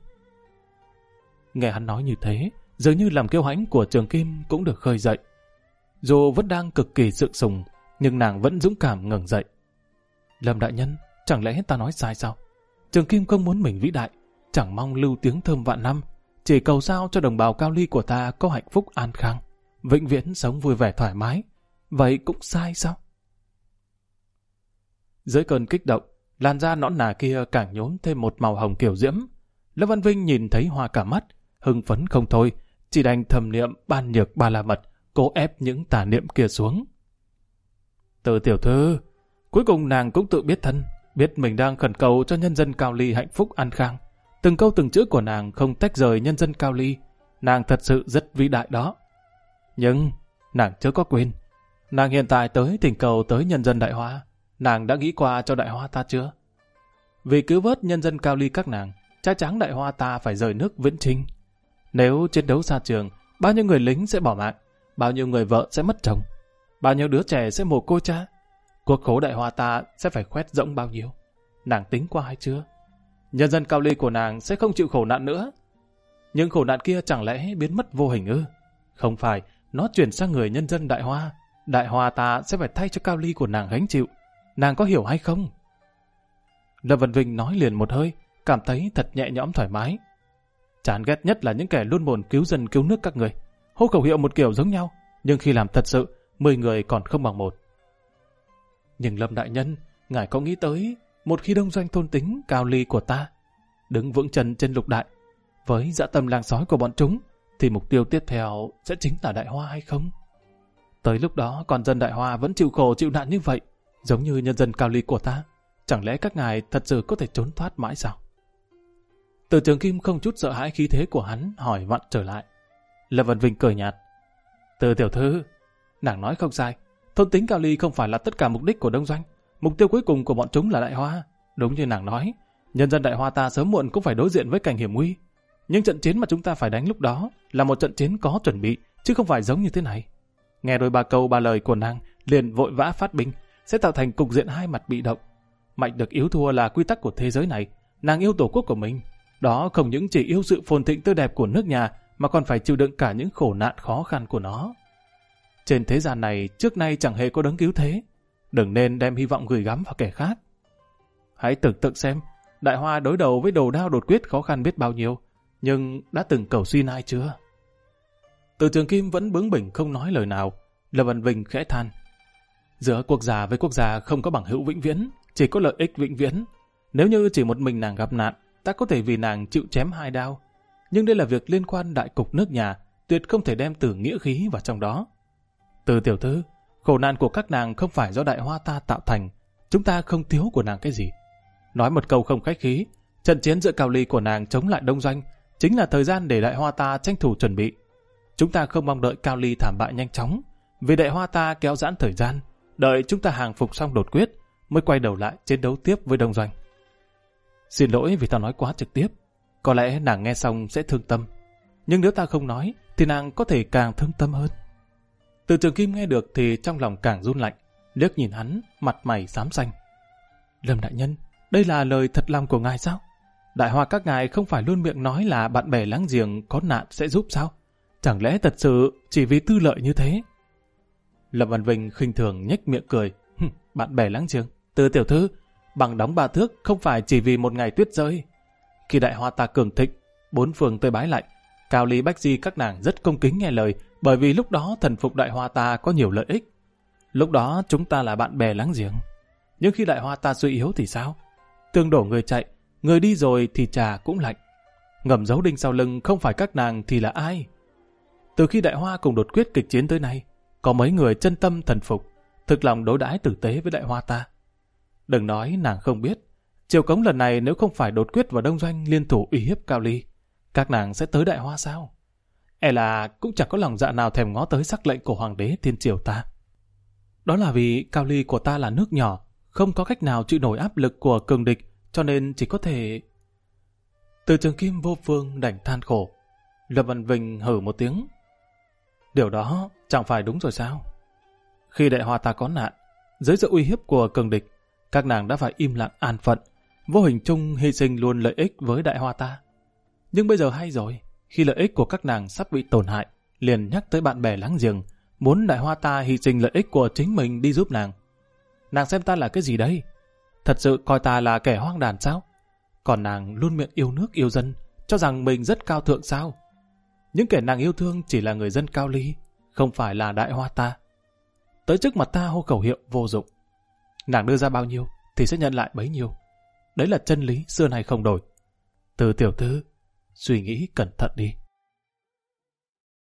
Nghe hắn nói như thế, dường như làm kiêu hãnh của Trường Kim cũng được khơi dậy. Dù vẫn đang cực kỳ sượng sùng, nhưng nàng vẫn dũng cảm ngẩng dậy. Lâm đại nhân, chẳng lẽ ta nói sai sao? Trường Kim không muốn mình vĩ đại, chẳng mong lưu tiếng thơm vạn năm, chỉ cầu sao cho đồng bào Cao Ly của ta có hạnh phúc an khang, vĩnh viễn sống vui vẻ thoải mái. Vậy cũng sai sao? Dưới cơn kích động, làn da nõn nà kia càng nhốm thêm một màu hồng kiểu diễm. Lâm Văn Vinh nhìn thấy hoa cả mắt, hưng phấn không thôi, chỉ đành thầm niệm ban nhược ba la mật, cố ép những tà niệm kia xuống. Từ tiểu thư, cuối cùng nàng cũng tự biết thân, biết mình đang khẩn cầu cho nhân dân Cao Ly hạnh phúc an khang. Từng câu từng chữ của nàng không tách rời nhân dân Cao Ly, nàng thật sự rất vĩ đại đó. Nhưng nàng chưa có quên, nàng hiện tại tới thỉnh cầu tới nhân dân Đại Hoa, nàng đã nghĩ qua cho Đại Hoa ta chưa? Vì cứu vớt nhân dân Cao Ly các nàng, chắc chắn Đại Hoa ta phải rời nước viễn chinh. Nếu chiến đấu xa trường, bao nhiêu người lính sẽ bỏ mạng, bao nhiêu người vợ sẽ mất chồng, bao nhiêu đứa trẻ sẽ mồ côi cha. Quốc khố Đại Hoa ta sẽ phải khoét rỗng bao nhiêu? Nàng tính qua hay chưa? Nhân dân Cao Ly của nàng sẽ không chịu khổ nạn nữa. Nhưng khổ nạn kia chẳng lẽ biến mất vô hình ư? Không phải, nó chuyển sang người nhân dân Đại Hoa. Đại Hoa ta sẽ phải thay cho Cao Ly của nàng gánh chịu. Nàng có hiểu hay không? Lâm Vân Vinh nói liền một hơi, cảm thấy thật nhẹ nhõm thoải mái. Chán ghét nhất là những kẻ luôn bồn cứu dân cứu nước các người. Hô khẩu hiệu một kiểu giống nhau, nhưng khi làm thật sự, 10 người còn không bằng một. Nhưng Lâm đại nhân, ngài có nghĩ tới, một khi đông doanh thôn tính Cao Ly của ta đứng vững chân trên lục đại, với dã tâm lang sói của bọn chúng, thì mục tiêu tiếp theo sẽ chính là Đại Hoa hay không? Tới lúc đó, con dân Đại Hoa vẫn chịu khổ chịu nạn như vậy, giống như nhân dân Cao Ly của ta. Chẳng lẽ các ngài thật sự có thể trốn thoát mãi sao? Từ Trường Kim không chút sợ hãi khí thế của hắn, hỏi vặn trở lại. Lâm Vân Vinh cười nhạt. Từ tiểu thư, nàng nói không sai. Thôn tính Cao Ly không phải là tất cả mục đích của đông doanh. Mục tiêu cuối cùng của bọn chúng là Đại Hoa. Đúng như nàng nói, nhân dân Đại Hoa ta sớm muộn cũng phải đối diện với cảnh hiểm nguy. Nhưng trận chiến mà chúng ta phải đánh lúc đó là một trận chiến có chuẩn bị, chứ không phải giống như thế này. Nghe đôi ba câu ba lời của nàng, liền vội vã phát binh, sẽ tạo thành cục diện hai mặt bị động. Mạnh được yếu thua là quy tắc của thế giới này. Nàng yêu tổ quốc của mình. Đó không những chỉ yêu sự phồn thịnh tươi đẹp của nước nhà, mà còn phải chịu đựng cả những khổ nạn khó khăn của nó. Trên thế gian này, trước nay chẳng hề có đấng cứu thế. Đừng nên đem hy vọng gửi gắm vào kẻ khác. Hãy tưởng tượng xem, Đại Hoa đối đầu với Đồ Đao Đột Quyết khó khăn biết bao nhiêu, nhưng đã từng cầu xin ai chưa? Từ Trường Kim vẫn bướng bỉnh không nói lời nào. Lâm Vân Vinh khẽ than. Giữa quốc gia với quốc gia không có bằng hữu vĩnh viễn, chỉ có lợi ích vĩnh viễn. Nếu như chỉ một mình nàng gặp nạn, ta có thể vì nàng chịu chém 2 đao. Nhưng đây là việc liên quan đại cục nước nhà, tuyệt không thể đem từ nghĩa khí vào trong đó. Từ tiểu thư, khổ nạn của các nàng không phải do Đại Hoa ta tạo thành, chúng ta không thiếu của nàng cái gì. Nói một câu không khách khí, trận chiến giữa Cao Ly của nàng chống lại đông doanh chính là thời gian để Đại Hoa ta tranh thủ chuẩn bị. Chúng ta không mong đợi Cao Ly thảm bại nhanh chóng, vì Đại Hoa ta kéo giãn thời gian, đợi chúng ta hàng phục xong Đột Quyết mới quay đầu lại chiến đấu tiếp với đông doanh. Xin lỗi vì ta nói quá trực tiếp, có lẽ nàng nghe xong sẽ thương tâm, nhưng nếu ta không nói thì nàng có thể càng thương tâm hơn. Từ Trường Kim nghe được thì trong lòng càng run lạnh, liếc nhìn hắn, mặt mày xám xanh. Lâm đại nhân, đây là lời thật lòng của ngài sao? Đại Hoa các ngài không phải luôn miệng nói là bạn bè láng giềng có nạn sẽ giúp sao? Chẳng lẽ thật sự chỉ vì tư lợi như thế? Lâm Văn Vinh khinh thường nhếch miệng cười. Bạn bè láng giềng, Từ tiểu thư, bằng đóng 3 thước không phải chỉ vì một ngày tuyết rơi. Khi Đại Hoa ta cường thịnh, 4 phường tới bái lạy, Cao Ly Bách Di các nàng rất cung kính nghe lời, bởi vì lúc đó thần phục Đại Hoa ta có nhiều lợi ích. Lúc đó chúng ta là bạn bè láng giềng. Nhưng khi Đại Hoa ta suy yếu thì sao? Tương đổ người chạy, người đi rồi thì trà cũng lạnh. Ngầm giấu đinh sau lưng không phải các nàng thì là ai? Từ khi Đại Hoa cùng Đột Quyết kịch chiến tới nay, có mấy người chân tâm thần phục, thực lòng đối đãi tử tế với Đại Hoa ta. Đừng nói nàng không biết, Triều Cống lần này nếu không phải Đột Quyết và đông doanh liên thủ uy hiếp Cao Ly, các nàng sẽ tới Đại Hoa sao? E là cũng chẳng có lòng dạ nào thèm ngó tới sắc lệnh của Hoàng đế Thiên Triều ta. Đó là vì Cao Ly của ta là nước nhỏ, không có cách nào chịu nổi áp lực của cường địch, cho nên chỉ có thể... Từ Trường Kim vô phương đành than khổ. Lâm Văn Vinh hử một tiếng. Điều đó chẳng phải đúng rồi sao? Khi Đại Hoa ta có nạn, dưới sự uy hiếp của cường địch, các nàng đã phải im lặng an phận, vô hình chung hy sinh luôn lợi ích với Đại Hoa ta. Nhưng bây giờ hay rồi, khi lợi ích của các nàng sắp bị tổn hại, liền nhắc tới bạn bè láng giềng, muốn Đại Hoa ta hy sinh lợi ích của chính mình đi giúp nàng. Nàng xem ta là cái gì đây? Thật sự coi ta là kẻ hoang đàn sao? Còn nàng luôn miệng yêu nước yêu dân, cho rằng mình rất cao thượng sao? Những kẻ nàng yêu thương chỉ là người dân Cao Ly, không phải là Đại Hoa ta. Tới trước mặt ta hô khẩu hiệu vô dụng. Nàng đưa ra bao nhiêu thì sẽ nhận lại bấy nhiêu. Đấy là chân lý xưa nay không đổi. Từ tiểu thư, suy nghĩ cẩn thận đi.